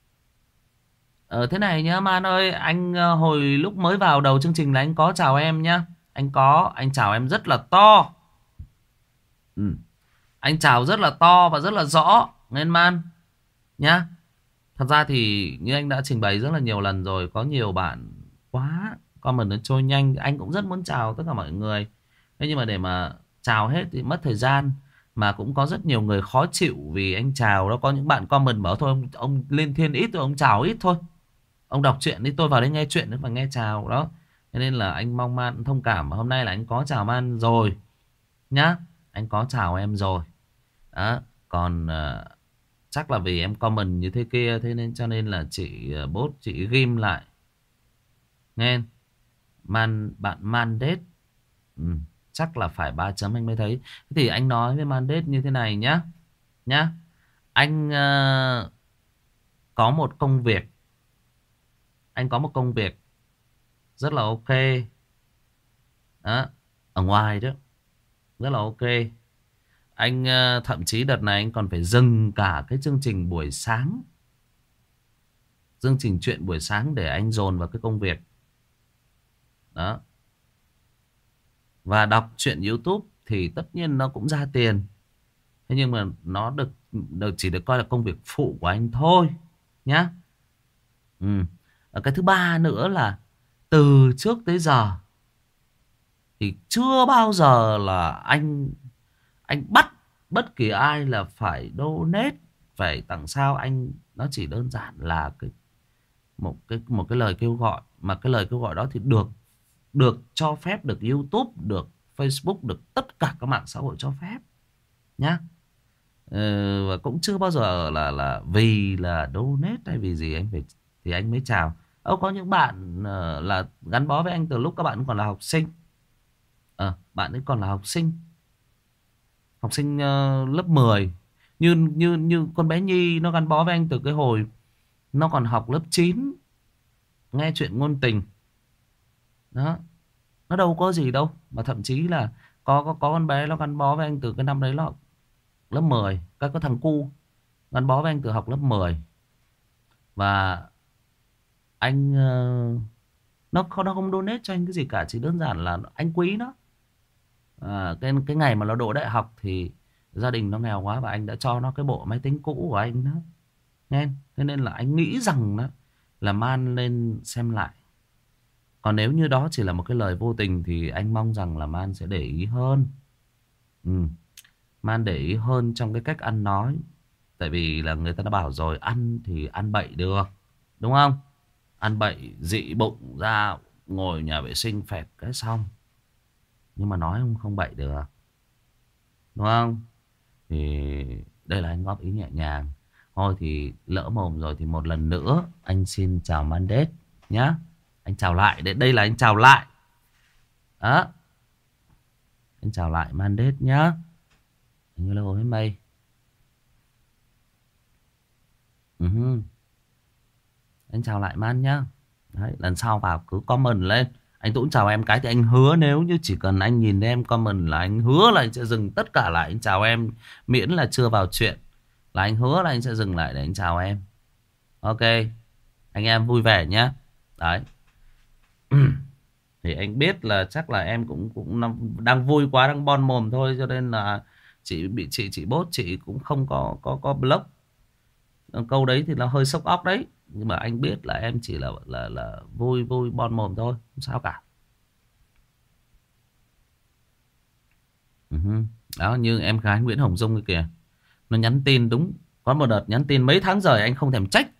Speaker 1: Ờ thế này nhá Man ơi, anh hồi lúc mới vào đầu chương trình là anh có chào em nhá. Anh có, anh chào em rất là to. Ừ. Anh chào rất là to và rất là rõ nên Man nhá. Thật ra thì như anh đã trình bày rất là nhiều lần rồi, có nhiều bạn quá comment nó trôi nhanh, anh cũng rất muốn chào tất cả mọi người. Thế nhưng mà để mà chào hết thì mất thời gian, mà cũng có rất nhiều người khó chịu vì anh chào đó. Có những bạn comment bảo thôi ông, ông lên thiên ít thôi, ông chào ít thôi, ông đọc truyện đi, tôi vào đây nghe truyện và nghe chào đó. Thế nên là anh mong Man thông cảm, hôm nay là anh có chào Man rồi nhá, anh có chào em rồi đó. Còn uh, chắc là vì em comment như thế kia, thế nên cho nên là chị uh, Bốt chị ghim lại nghe Man, bạn Mandate. Ừ, chắc là phải ba chấm anh mới thấy. Thế thì anh nói với Mandate như thế này nhá nhá. Anh uh, có một công việc, anh có một công việc rất là ok đó, ở ngoài đó, rất là ok. Anh uh, thậm chí đợt này anh còn phải dừng cả cái chương trình buổi sáng, chương trình chuyện buổi sáng để anh dồn vào cái công việc đó. Và đọc truyện YouTube thì tất nhiên nó cũng ra tiền, thế nhưng mà nó được, được chỉ được coi là công việc phụ của anh thôi nhá. Ừ. Ở cái thứ ba nữa là từ trước tới giờ thì chưa bao giờ là anh anh bắt bất kỳ ai là phải donate, phải tặng sao. Anh nó chỉ đơn giản là cái một cái một cái lời kêu gọi, mà cái lời kêu gọi đó thì được được cho phép, được YouTube, được Facebook, được tất cả các mạng xã hội cho phép nhá. Ừ, và cũng chưa bao giờ là là vì là donate hay vì gì anh phải thì anh mới chào. Ơ có những bạn uh, là gắn bó với anh từ lúc các bạn còn là học sinh. Ờ, bạn ấy còn là học sinh, học sinh uh, lớp mười. Như như như con bé Nhi nó gắn bó với anh từ cái hồi nó còn học lớp chín, nghe chuyện ngôn tình. Đó, nó đâu có gì đâu, mà thậm chí là có có có con bé nó gắn bó với anh từ cái năm đấy nó lớp mười. Các cái thằng cu gắn bó với anh từ học lớp mười. Và anh uh, nó không nó không donate cho anh cái gì cả, chỉ đơn giản là anh quý nó. À, cái cái ngày mà nó đỗ đại học thì gia đình nó nghèo quá và anh đã cho nó cái bộ máy tính cũ của anh đó. Nên thế nên là anh nghĩ rằng đó là Man lên xem lại. Còn nếu như đó chỉ là một cái lời vô tình thì anh mong rằng là Man sẽ để ý hơn. Ừ. Man để ý hơn trong cái cách ăn nói. Tại vì là người ta đã bảo rồi, ăn thì ăn bậy được, đúng không? Ăn bậy dị bụng ra ngồi nhà vệ sinh phẹt cái xong. Nhưng mà nói không không bậy được, đúng không? Thì đây là anh góp ý nhẹ nhàng. Thôi thì lỡ mồm rồi thì một lần nữa anh xin chào Mandet nhá. Anh chào lại, đây, đây là anh chào lại. Đó, anh chào lại Mandet nhá. Anh hello với mây. uh-huh. Anh chào lại Man nhá. Đấy, lần sau vào cứ comment lên. Anh Tũng chào em cái thì anh hứa nếu như chỉ cần anh nhìn em comment là anh hứa là anh sẽ dừng tất cả lại anh chào em. Miễn là chưa vào chuyện là anh hứa là anh sẽ dừng lại để anh chào em. Ok, anh em vui vẻ nhé. Đấy. Thì anh biết là chắc là em cũng cũng đang vui quá, đang bon mồm thôi, cho nên là chị bị chị chị bốt chị cũng không có có có block. Câu đấy thì nó hơi sốc óc đấy, nhưng mà anh biết là em chỉ là là là vui vui bon mồm thôi, không sao cả. Uh-huh. Đó, như em gái Nguyễn Hồng Dung kìa, nó nhắn tin đúng, có một đợt nhắn tin mấy tháng rồi anh không thèm trách.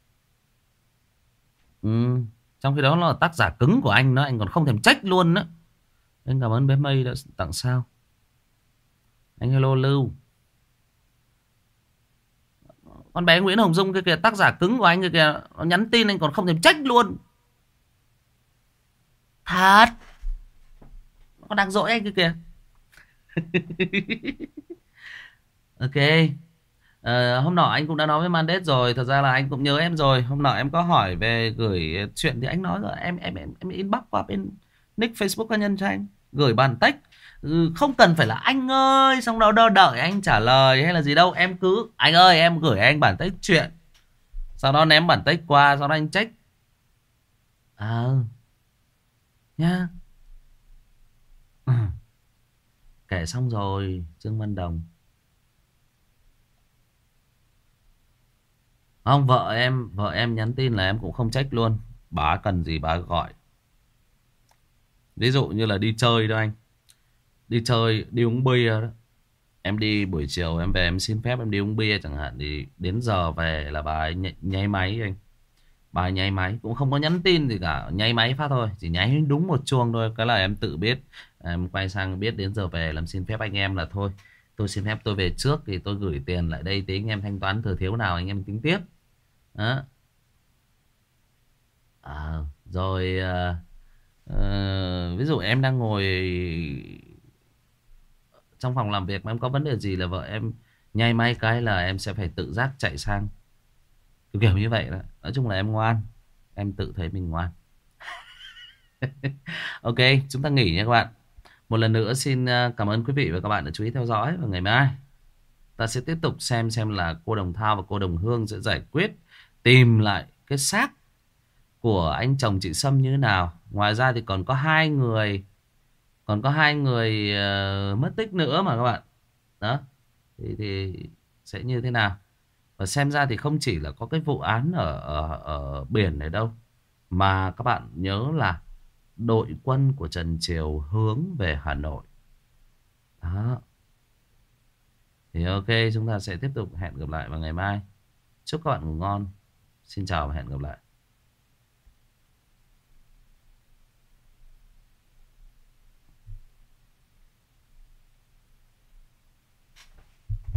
Speaker 1: Ừ. Trong khi đó nó là tác giả cứng của anh, nó anh còn không thèm trách luôn đó. Anh cảm ơn bé Mây đã tặng sao. Anh hello Lưu. Con bé Nguyễn Hồng Dung kia kìa, tác giả cứng của anh kia kìa, nó nhắn tin anh còn không thèm trách luôn. Thật. Nó đang dỗi anh kia kìa. Ok. À, hôm nọ anh cũng đã nói với Mandet rồi. Thật ra là anh cũng nhớ em rồi. Hôm nọ em có hỏi về gửi chuyện thì anh nói rồi. Em em em, em inbox qua bên nick Facebook cá nhân cho anh, gửi bản text. Ừ, không cần phải là anh ơi xong đó đợi, đợi anh trả lời hay là gì đâu. Em cứ anh ơi em gửi anh bản text chuyện, sau đó ném bản text qua, sau đó anh check. À nha. Kể xong rồi Trương Văn Đồng. Không, vợ em vợ em nhắn tin là em cũng không check luôn. Bà cần gì bà gọi. Ví dụ như là đi chơi đó anh, đi chơi đi uống bia đó, em đi buổi chiều em về em xin phép em đi uống bia chẳng hạn, thì đến giờ về là bà ấy nháy, nháy máy anh. Bà ấy nháy máy cũng không có nhắn tin gì cả, nháy máy phát thôi, chỉ nháy đúng một chuông thôi. Cái là em tự biết, em quay sang biết đến giờ về làm xin phép anh em là thôi, tôi xin phép tôi về trước, thì tôi gửi tiền lại đây tí anh em thanh toán thừa thiếu nào anh em tính tiếp. Đó. À, rồi à, à, ví dụ em đang ngồi trong phòng làm việc mà em có vấn đề gì là vợ em nháy máy cái là em sẽ phải tự giác chạy sang, kiểu, kiểu như vậy đó. Nói chung là em ngoan, em tự thấy mình ngoan. Ok, chúng ta nghỉ nha các bạn. Một lần nữa xin cảm ơn quý vị và các bạn đã chú ý theo dõi. Và ngày mai ta sẽ tiếp tục xem xem là cô Đồng Thao và cô Đồng Hương sẽ giải quyết, tìm lại cái xác của anh chồng chị Sâm như thế nào. Ngoài ra thì còn có hai người còn có hai người uh, mất tích nữa mà các bạn. Đó. Thì, thì sẽ như thế nào. Và xem ra thì không chỉ là có cái vụ án ở, ở, ở biển này đâu, mà các bạn nhớ là đội quân của Trần Triều hướng về Hà Nội. Đó. Thì ok, chúng ta sẽ tiếp tục hẹn gặp lại vào ngày mai. Chúc các bạn ngủ ngon. Xin chào và hẹn gặp lại.